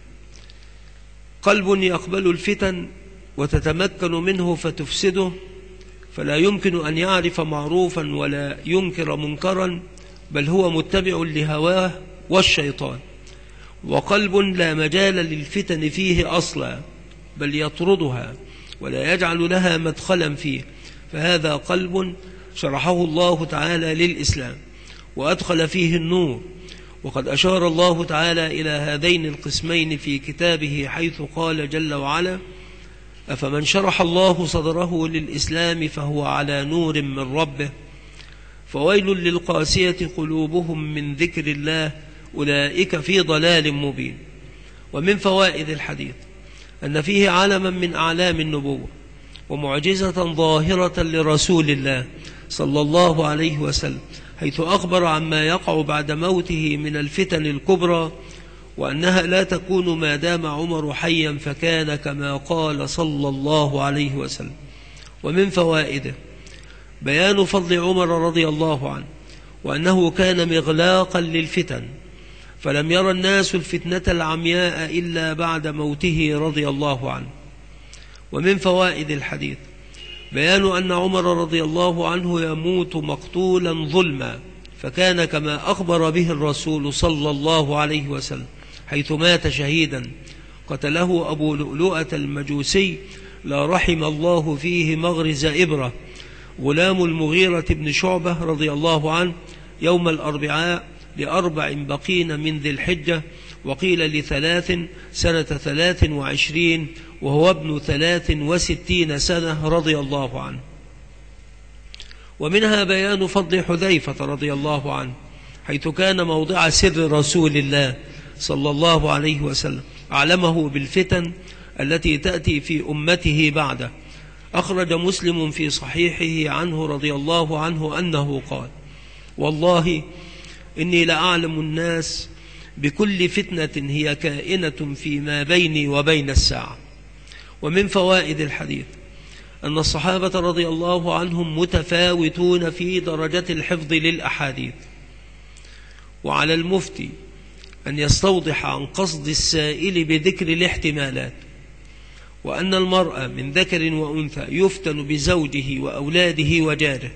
S1: قلب يقبل الفتن وتتمكن منه فتفسده، فلا يمكن أن يعرف معروفا ولا ينكر منكرا، بل هو متبع لهواه والشيطان. وقلب لا مجال للفتن فيه أصلا، بل يطردها ولا يجعل لها مدخلا فيه، فهذا قلب شرحه الله تعالى للإسلام وأدخل فيه النور. وقد أشار الله تعالى إلى هذين القسمين في كتابه، حيث قال جل وعلا: أفمن شرح الله صدره للإسلام فهو على نور من ربه، فويل للقاسية قلوبهم من ذكر الله أولئك في ضلال مبين. ومن فوائد الحديث أن فيه علما من أعلام النبوة ومعجزة ظاهرة لرسول الله صلى الله عليه وسلم، حيث أخبر عما يقع بعد موته من الفتن الكبرى، وأنها لا تكون ما دام عمر حيا، فكان كما قال صلى الله عليه وسلم. ومن فوائده بيان فضل عمر رضي الله عنه، وأنه كان مغلاقا للفتن، فلم يرى الناس الفتنة العمياء إلا بعد موته رضي الله عنه. ومن فوائد الحديث بيان أن عمر رضي الله عنه يموت مقتولا ظلما، فكان كما أخبر به الرسول صلى الله عليه وسلم، حيث مات شهيدا قتله أبو لؤلؤة المجوسي لا رحم الله فيه مغرز إبرة، غلام المغيرة بن شعبة رضي الله عنه، يوم الأربعاء ل4 بقين من ذي الحجة، وقيل ل3 سنة 23 وهو ابن 63 سنة رضي الله عنه. ومنها بيان فضل حذيفة رضي الله عنه، حيث كان موضع سر رسول الله صلى الله عليه وسلم، أعلمه بالفتن التي تأتي في أمته بعده. أخرج مسلم في صحيحه عنه رضي الله عنه أنه قال: والله إني لأعلم الناس بكل فتنة هي كائنة فيما بيني وبين الساعة. ومن فوائد الحديث أن الصحابة رضي الله عنهم متفاوتون في درجة الحفظ للأحاديث، وعلى المفتي أن يستوضح عن قصد السائل بذكر الاحتمالات، وأن المرء من ذكر وأنثى يفتن بزوجه وأولاده وجاره،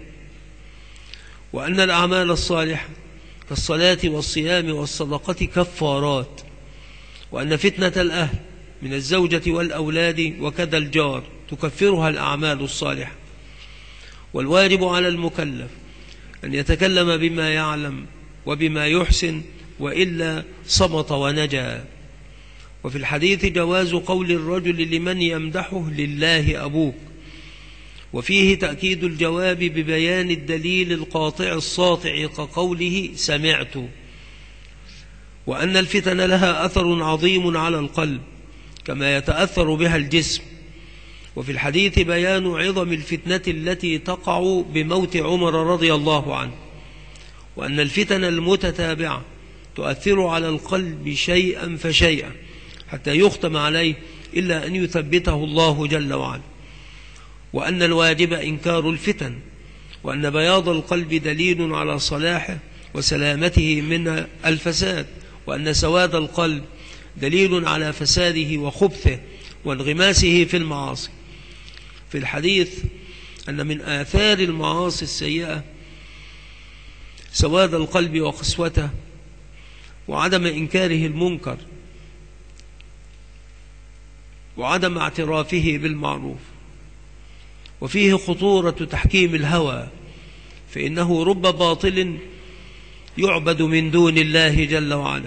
S1: وأن الأعمال الصالحة كالصلاة والصيام والصدقة كفارات، وأن فتنة الأهل من الزوجة والأولاد وكذا الجار تكفرها الأعمال الصالحة. والواجب على المكلف أن يتكلم بما يعلم وبما يحسن، وإلا صمت ونجا. وفي الحديث جواز قول الرجل لمن يمدحه: لله أبوك، وفيه تأكيد الجواب ببيان الدليل القاطع الساطع كقوله: سمعت. وأن الفتن لها أثر عظيم على القلب كما يتأثر بها الجسم. وفي الحديث بيان عظم الفتنة التي تقع بموت عمر رضي الله عنه، وأن الفتن المتتابعة تؤثر على القلب شيئا فشيئا حتى يختم عليه إلا أن يثبته الله جل وعلا. وأن الواجب إنكار الفتن، وأن بياض القلب دليل على صلاحه وسلامته من الفساد، وأن سواد القلب دليل على فساده وخبثه وانغماسه في المعاصي. في الحديث أن من آثار المعاصي السيئة سواد القلب وقسوته وعدم إنكاره المنكر وعدم اعترافه بالمعروف. وفيه خطورة تحكيم الهوى، فإنه رب باطل يعبد من دون الله جل وعلا.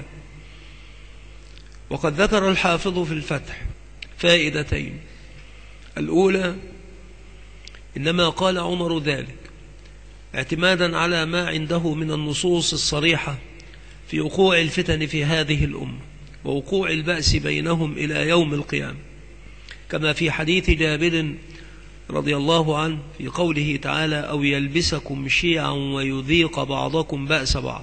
S1: وقد ذكر الحافظ في الفتح فائدتين: الأولى إنما قال عمر ذلك اعتمادا على ما عنده من النصوص الصريحة في وقوع الفتن في هذه الأمة ووقوع البأس بينهم إلى يوم القيامة، كما في حديث جابر رضي الله عنه في قوله تعالى: أو يلبسكم شيعا ويذيق بعضكم بأس بعض.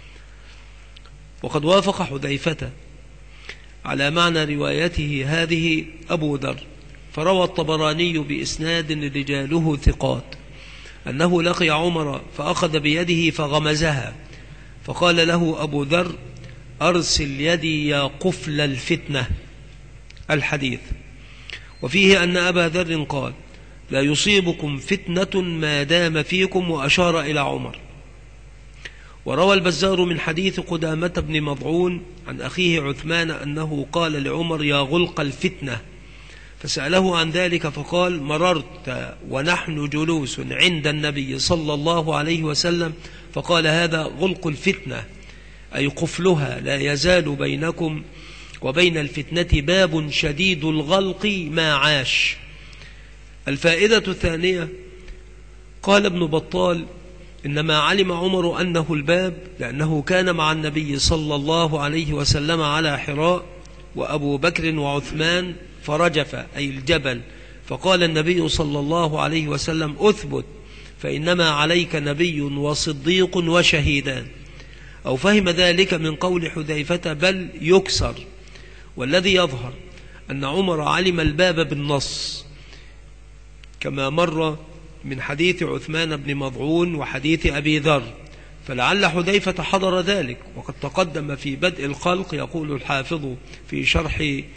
S1: وقد وافق حذيفة على معنى روايته هذه أبو ذر، فروى الطبراني بإسناد رجاله ثقات أنه لقي عمر فأخذ بيده فغمزها، فقال له أبو ذر: أرسل يدي يا قفل الفتنة. الحديث. وفيه أن أبا ذر قال: لا يصيبكم فتنة ما دام فيكم، وأشار إلى عمر. وروى البزار من حديث قدامة بن مضعون عن أخيه عثمان أنه قال لعمر: يا غلق الفتنة، فسأله عن ذلك فقال: مررت ونحن جلوس عند النبي صلى الله عليه وسلم فقال: هذا غلق الفتنة، أي قفلها، لا يزال بينكم وبين الفتنة باب شديد الغلق ما عاش. الفائدة الثانية: قال ابن بطال: إنما علم عمر أنه الباب لأنه كان مع النبي صلى الله عليه وسلم على حراء وأبو بكر وعثمان فرجف، أي الجبل، فقال النبي صلى الله عليه وسلم: أثبت، فإنما عليك نبي وصديق وشهيدان. أو فهم ذلك من قول حذيفة: بل يكسر. والذي يظهر أن عمر علم الباب بالنص، كما مر من حديث عثمان بن مضعون وحديث أبي ذر، فلعل حذيفة حضر ذلك. وقد تقدم في بدء الخلق، يقول الحافظ في شرح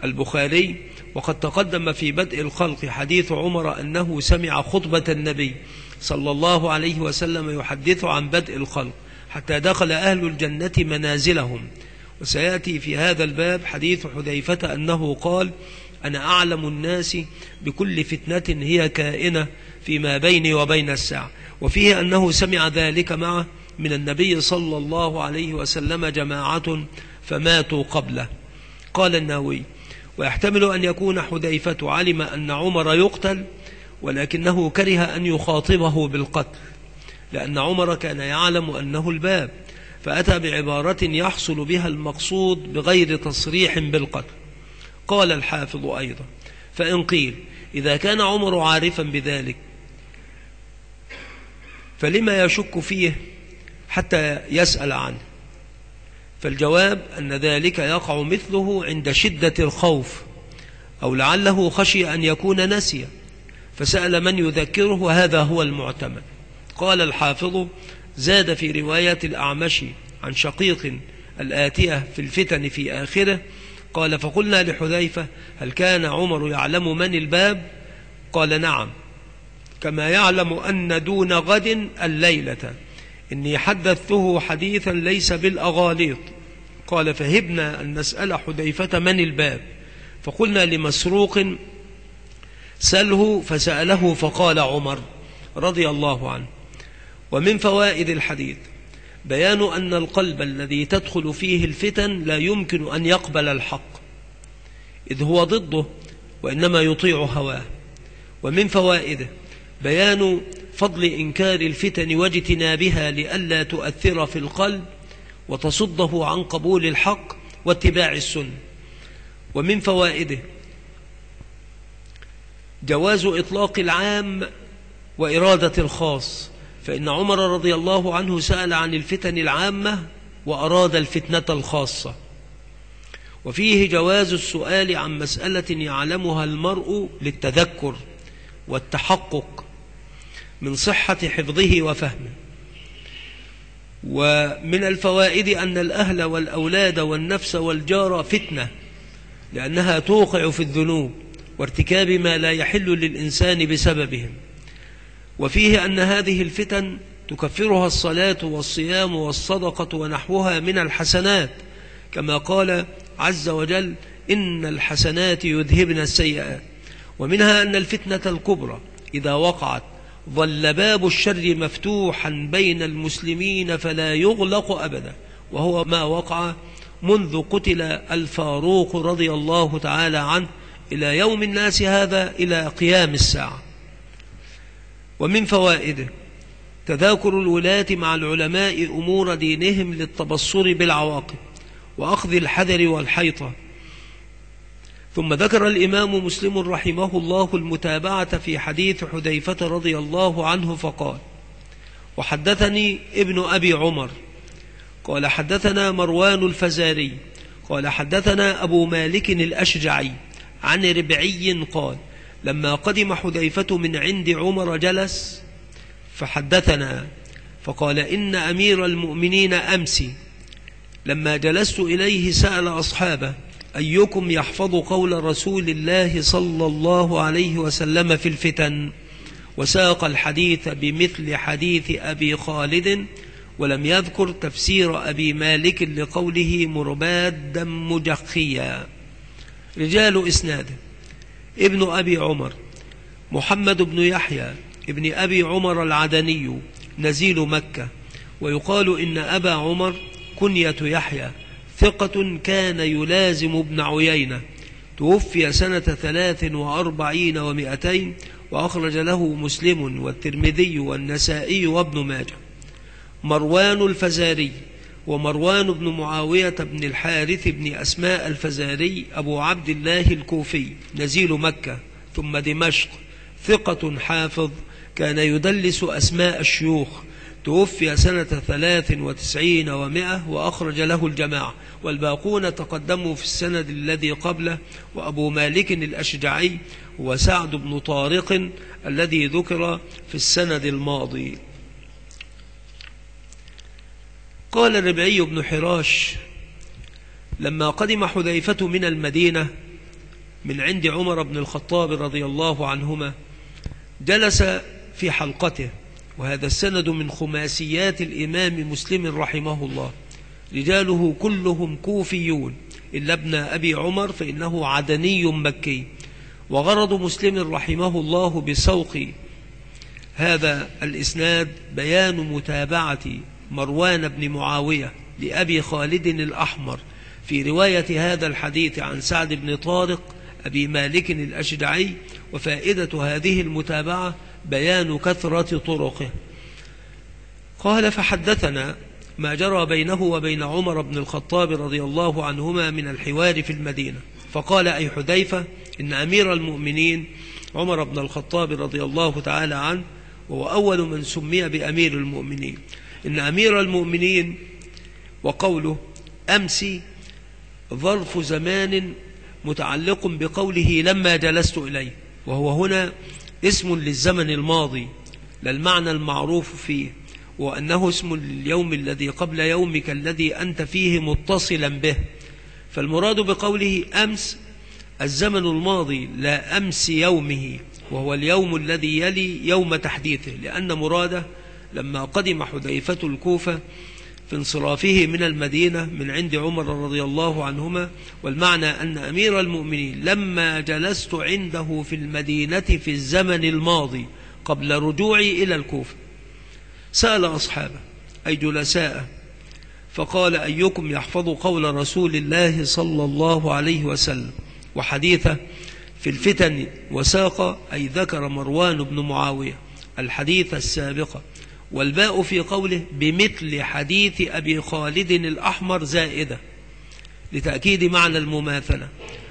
S1: البخاري. وقد تقدم في بدء الخلق حديث عمر أنه سمع خطبة النبي صلى الله عليه وسلم يحدث عن بدء الخلق حتى دخل أهل الجنة منازلهم. وسيأتي في هذا الباب حديث حذيفة أنه قال: أنا أعلم الناس بكل فتنة هي كائنة فيما بيني وبين الساعة. وفيه أنه سمع ذلك معه من النبي صلى الله عليه وسلم جماعة فماتوا قبله. قال النووي: ويحتمل أن يكون حذيفة علم أن عمر يقتل ولكنه كره أن يخاطبه بالقتل، لأن عمر كان يعلم أنه الباب، فأتى بعبارة يحصل بها المقصود بغير تصريح بالقتل. قال الحافظ أيضا: فإن قيل إذا كان عمر عارفا بذلك فلما يشك فيه حتى يسأل عنه؟ فالجواب أن ذلك يقع مثله عند شدة الخوف، أو لعله خشي أن يكون نسيا فسأل من يذكره، وهذا هو المعتمد. قال الحافظ: زاد في رواية الأعمش عن شقيق الآتية في الفتن في آخره. قال: فقلنا لحذيفة: هل كان عمر يعلم من الباب؟ قال: نعم، كما يعلم أن دون غد الليلة إني حدثته حديثا ليس بالأغاليط. قال: فهبنا أن نسأل حذيفة من الباب، فقلنا لمسروق: سأله، فسأله فقال عمر رضي الله عنه. ومن فوائد الحديث بيان أن القلب الذي تدخل فيه الفتن لا يمكن أن يقبل الحق، إذ هو ضده وإنما يطيع هواه. ومن فوائده بيان فضل إنكار الفتن واجتنابها لئلا تؤثر في القلب وتصده عن قبول الحق واتباع السنة. ومن فوائده جواز إطلاق العام وإرادة الخاص، فإن عمر رضي الله عنه سأل عن الفتن العامة وأراد الفتنة الخاصة. وفيه جواز السؤال عن مسألة يعلمها المرء للتذكر والتحقق من صحة حفظه وفهمه. ومن الفوائد أن الأهل والأولاد والنفس والجار فتنة، لأنها توقع في الذنوب وارتكاب ما لا يحل للإنسان بسببهم. وفيه أن هذه الفتن تكفرها الصلاة والصيام والصدقة ونحوها من الحسنات، كما قال عز وجل: إن الحسنات يذهبن السيئات. ومنها أن الفتنة الكبرى إذا وقعت ظل باب الشر مفتوحا بين المسلمين فلا يغلق أبدا، وهو ما وقع منذ قتل الفاروق رضي الله تعالى عنه إلى يوم الناس هذا إلى قيام الساعة. ومن فوائده تذاكر الولاة مع العلماء أمور دينهم للتبصر بالعواقب وأخذ الحذر والحيطة. ثم ذكر الإمام مسلم رحمه الله المتابعة في حديث حذيفة رضي الله عنه فقال: وحدثني ابن أبي عمر قال حدثنا مروان الفزاري قال حدثنا أبو مالك الأشجعي عن ربعي قال: لما قدم حذيفة من عند عمر جلس فحدثنا فقال: إن أمير المؤمنين أمس لما جلست إليه سأل أصحابه: أيكم يحفظ قول رسول الله صلى الله عليه وسلم في الفتن؟ وساق الحديث بمثل حديث أبي خالد، ولم يذكر تفسير أبي مالك لقوله مربادا مجخيا. رجال إسناده: ابن أبي عمر محمد بن يحيى ابن أبي عمر العدني نزيل مكة، ويقال إن أبا عمر كنية يحيى، ثقة كان يلازم ابن عيينة، توفي سنة 43 و200، وأخرج له مسلم والترمذي والنسائي وابن ماجه. مروان الفزاري ومروان بن معاوية بن الحارث بن أسماء الفزاري أبو عبد الله الكوفي نزيل مكة ثم دمشق، ثقة حافظ كان يدلس أسماء الشيوخ، توفي سنة 93 و100، وأخرج له الجماعة، والباقون تقدموا في السند الذي قبله. وأبو مالك الأشجعي هو سعد بن طارق الذي ذكر في السند الماضي. قال الربعي بن حراش: لما قدم حذيفة من المدينة من عند عمر بن الخطاب رضي الله عنهما جلس في حلقته، وهذا السند من خماسيات الإمام مسلم رحمه الله، رجاله كلهم كوفيون إلا ابن أبي عمر فإنه عدني مكي. وغرض مسلم رحمه الله بسوق هذا الإسناد بيان متابعة مروان بن معاوية لأبي خالد الأحمر في رواية هذا الحديث عن سعد بن طارق أبي مالك الأشجعي. وفائدة هذه المتابعة بيان كثرة طرقه. قال: فحدثنا ما جرى بينه وبين عمر بن الخطاب رضي الله عنهما من الحوار في المدينة. فقال: أي حذيفة، إن أمير المؤمنين عمر بن الخطاب رضي الله تعالى عنه، وهو أول من سمي بأمير المؤمنين، إن أمير المؤمنين وقوله أمس ظرف زمان متعلق بقوله لما جلست إليه، وهو هنا اسم للزمن الماضي لا المعنى المعروف فيه، وأنه اسم لليوم الذي قبل يومك الذي أنت فيه متصلا به. فالمراد بقوله أمس الزمن الماضي لا أمس يومه، وهو اليوم الذي يلي يوم تحديثه، لأن مراده لما قدم حذيفة الكوفة في انصرافه من المدينة من عند عمر رضي الله عنهما، والمعنى أن أمير المؤمنين لما جلست عنده في المدينة في الزمن الماضي قبل رجوعي إلى الكوفة سأل أصحابه أي جلساءه فقال: أيكم يحفظ قول رسول الله صلى الله عليه وسلم وحديثه في الفتن وساق، أي ذكر مروان بن معاوية الحديث السابق، والباء في قوله بمثل حديث أبي خالد الأحمر زائدة لتأكيد معنى المماثلة،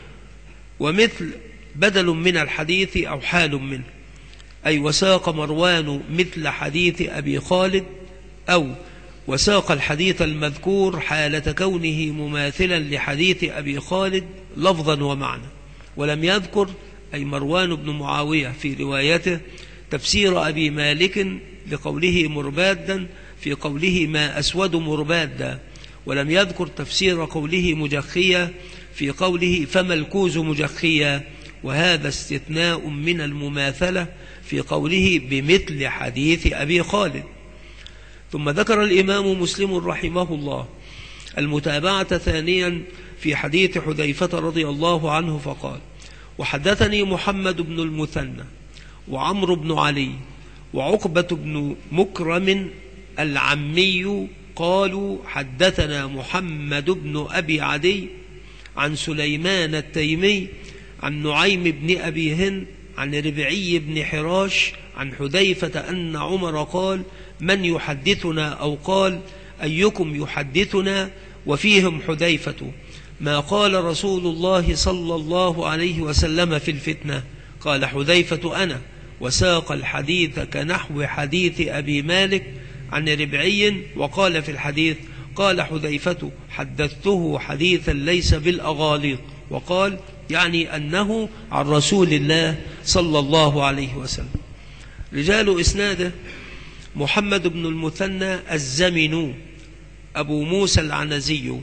S1: ومثل بدل من الحديث أو حال منه، أي وساق مروان مثل حديث أبي خالد، أو وساق الحديث المذكور حالة كونه مماثلا لحديث أبي خالد لفظا ومعنى. ولم يذكر أي مروان بن معاوية في روايته تفسير أبي مالك لقوله مربادا في قوله ما أسود مربادا، ولم يذكر تفسير قوله مجخيا في قوله فما الكوز مجخيا، وهذا استثناء من المماثلة في قوله بمثل حديث أبي خالد. ثم ذكر الإمام مسلم رحمه الله المتابعة ثانيا في حديث حذيفة رضي الله عنه فقال: وحدثني محمد بن المثنى وعمرو بن علي وعقبة بن مكرم العمي قالوا حدثنا محمد بن أبي عدي عن سليمان التيمي عن نعيم بن أبي هند عن ربعي بن حراش عن حذيفة أن عمر قال: من يحدثنا، أو قال أيكم يحدثنا، وفيهم حذيفة، ما قال رسول الله صلى الله عليه وسلم في الفتنة؟ قال حذيفة أنا، وساق الحديث كنحو حديث أبي مالك عن ربعي. وقال في الحديث قال حذيفة حدثته حديثا ليس بالأغاليط، وقال يعني أنه عن رسول الله صلى الله عليه وسلم. رجال إسناده: محمد بن المثنى الزمن أبو موسى العنزي،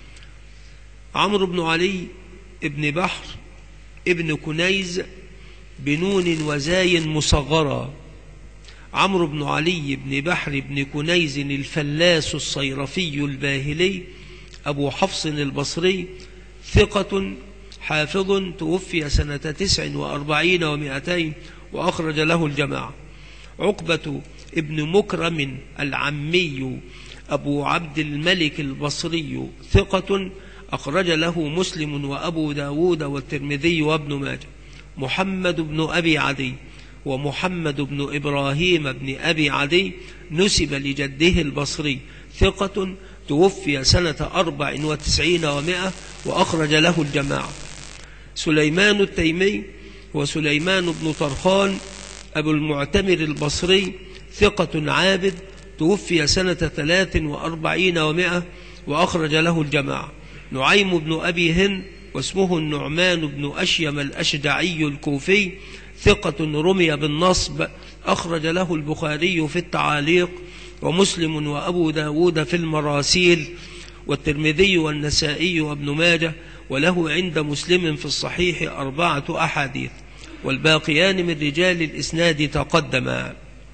S1: عمرو بن علي ابن بحر ابن كنيز بنون وزاي مصغرة، عمرو بن علي بن بحر بن كنيز الفلاس الصيرفي الباهلي أبو حفص البصري، ثقة حافظ، توفي سنة 49 و200 وأخرج له الجماعة. عقبة ابن مكرم العمي أبو عبد الملك البصري، ثقة، أخرج له مسلم وأبو داود والترمذي وابن ماجه. محمد بن أبي عدي ومحمد بن إبراهيم بن أبي عدي نسب لجده البصري، ثقة، توفي سنة 94 و100 وأخرج له الجماعة. سليمان التيمي وسليمان بن طرخان أبو المعتمر البصري، ثقة عابد، توفي سنة 43 و100 وأخرج له الجماعة. نعيم بن أبي هند واسمه النعمان بن أشيم الأشجعي الكوفي، ثقة، رمي بالنصب، أخرج له البخاري في التعاليق ومسلم وأبو داود في المراسيل والترمذي والنسائي وابن ماجه وله عند مسلم في الصحيح 4 أحاديث، والباقيان من رجال الإسناد تقدما.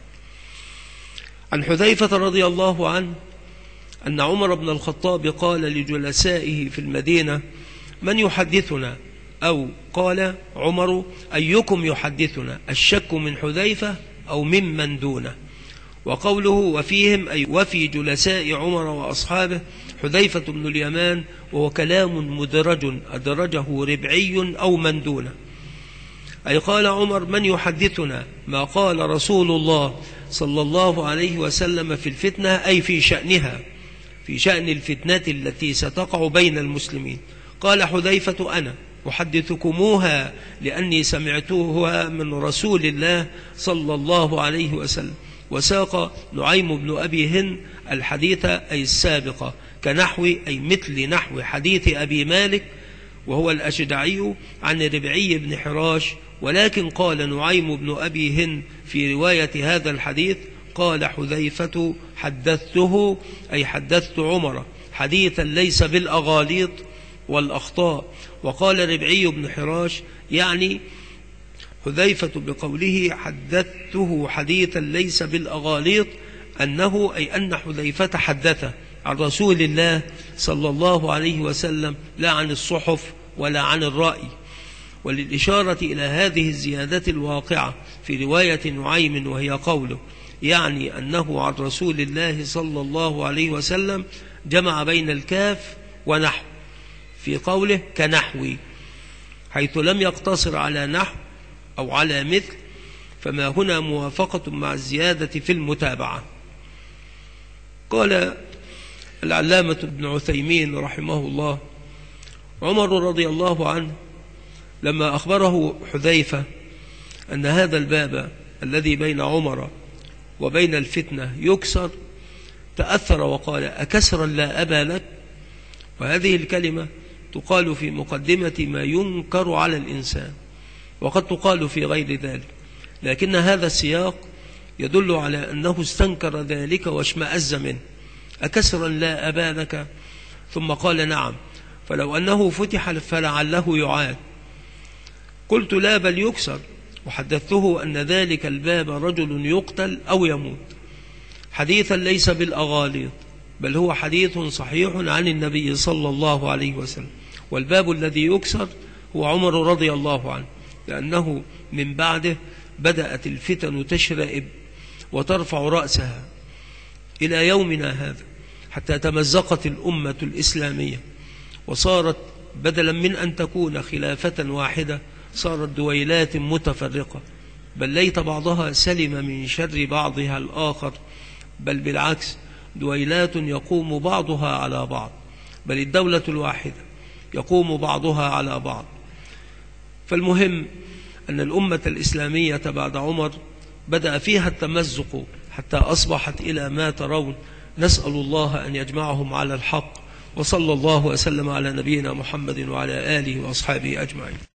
S1: عن حذيفة رضي الله عنه أن عمر بن الخطاب قال لجلسائه في المدينة: من يحدثنا؟ أو قال عمر: أيكم يحدثنا؟ الشك من حذيفة أو ممن دونه. وقوله وفيهم أي وفي جلساء عمر وأصحابه حذيفة بن اليمان، وهو كلام مدرج أدرجه ربعي أو من دونه، أي قال عمر: من يحدثنا؟ ما قال رسول الله صلى الله عليه وسلم في الفتنة، أي في شأنها، في شأن الفتنة التي ستقع بين المسلمين. قال حذيفة: أنا أحدثكموها لأني سمعتوها من رسول الله صلى الله عليه وسلم. وساق نعيم بن أبي هند الحديث أي السابقة كنحو أي مثل نحو حديث أبي مالك وهو الأشجعي عن ربعي بن حراش، ولكن قال نعيم بن أبي هند في رواية هذا الحديث قال حذيفة: حدثته أي حدثت عمر حديثا ليس بالأغاليط والأخطاء. وقال ربعي بن حراش يعني حذيفة بقوله حدثته حديثا ليس بالأغاليط أنه أي أن حذيفة حدث عن رسول الله صلى الله عليه وسلم، لا عن الصحف ولا عن الرأي. وللإشارة إلى هذه الزيادة الواقعة في رواية نعيم وهي قوله يعني أنه عن رسول الله صلى الله عليه وسلم، جمع بين الكاف ونحو في قوله كنحوي، حيث لم يقتصر على نحو أو على مثل، فما هنا موافقة مع الزيادة في المتابعة. قال العلامة ابن عثيمين رحمه الله: عمر رضي الله عنه لما أخبره حذيفة أن هذا الباب الذي بين عمر وبين الفتنة يكسر، تأثر وقال: أكسرا لا أبا لك؟ وهذه الكلمة تقال في مقدمة ما ينكر على الإنسان، وقد تقال في غير ذلك، لكن هذا السياق يدل على أنه استنكر ذلك واشمأز منه. أكسرا لا أبا لك؟ ثم قال: نعم، فلو أنه فتح فلعله يعاد. قلت: لا، بل يكسر. وحدثته أن ذلك الباب رجل يقتل أو يموت، حديثا ليس بالأغاليط، بل هو حديث صحيح عن النبي صلى الله عليه وسلم. والباب الذي يكسر هو عمر رضي الله عنه، لأنه من بعده بدأت الفتن تشرئب وترفع رأسها إلى يومنا هذا، حتى تمزقت الأمة الإسلامية وصارت بدلا من أن تكون خلافة واحدة صارت دويلات متفرقة، بل ليت بعضها سلم من شر بعضها الآخر، بل بالعكس دويلات يقوم بعضها على بعض، بل الدولة الواحدة يقوم بعضها على بعض. فالمهم أن الأمة الإسلامية بعد عمر بدأ فيها التمزق حتى أصبحت إلى ما ترون. نسأل الله أن يجمعهم على الحق، وصلى الله وسلم على نبينا محمد وعلى آله وأصحابه أجمعين.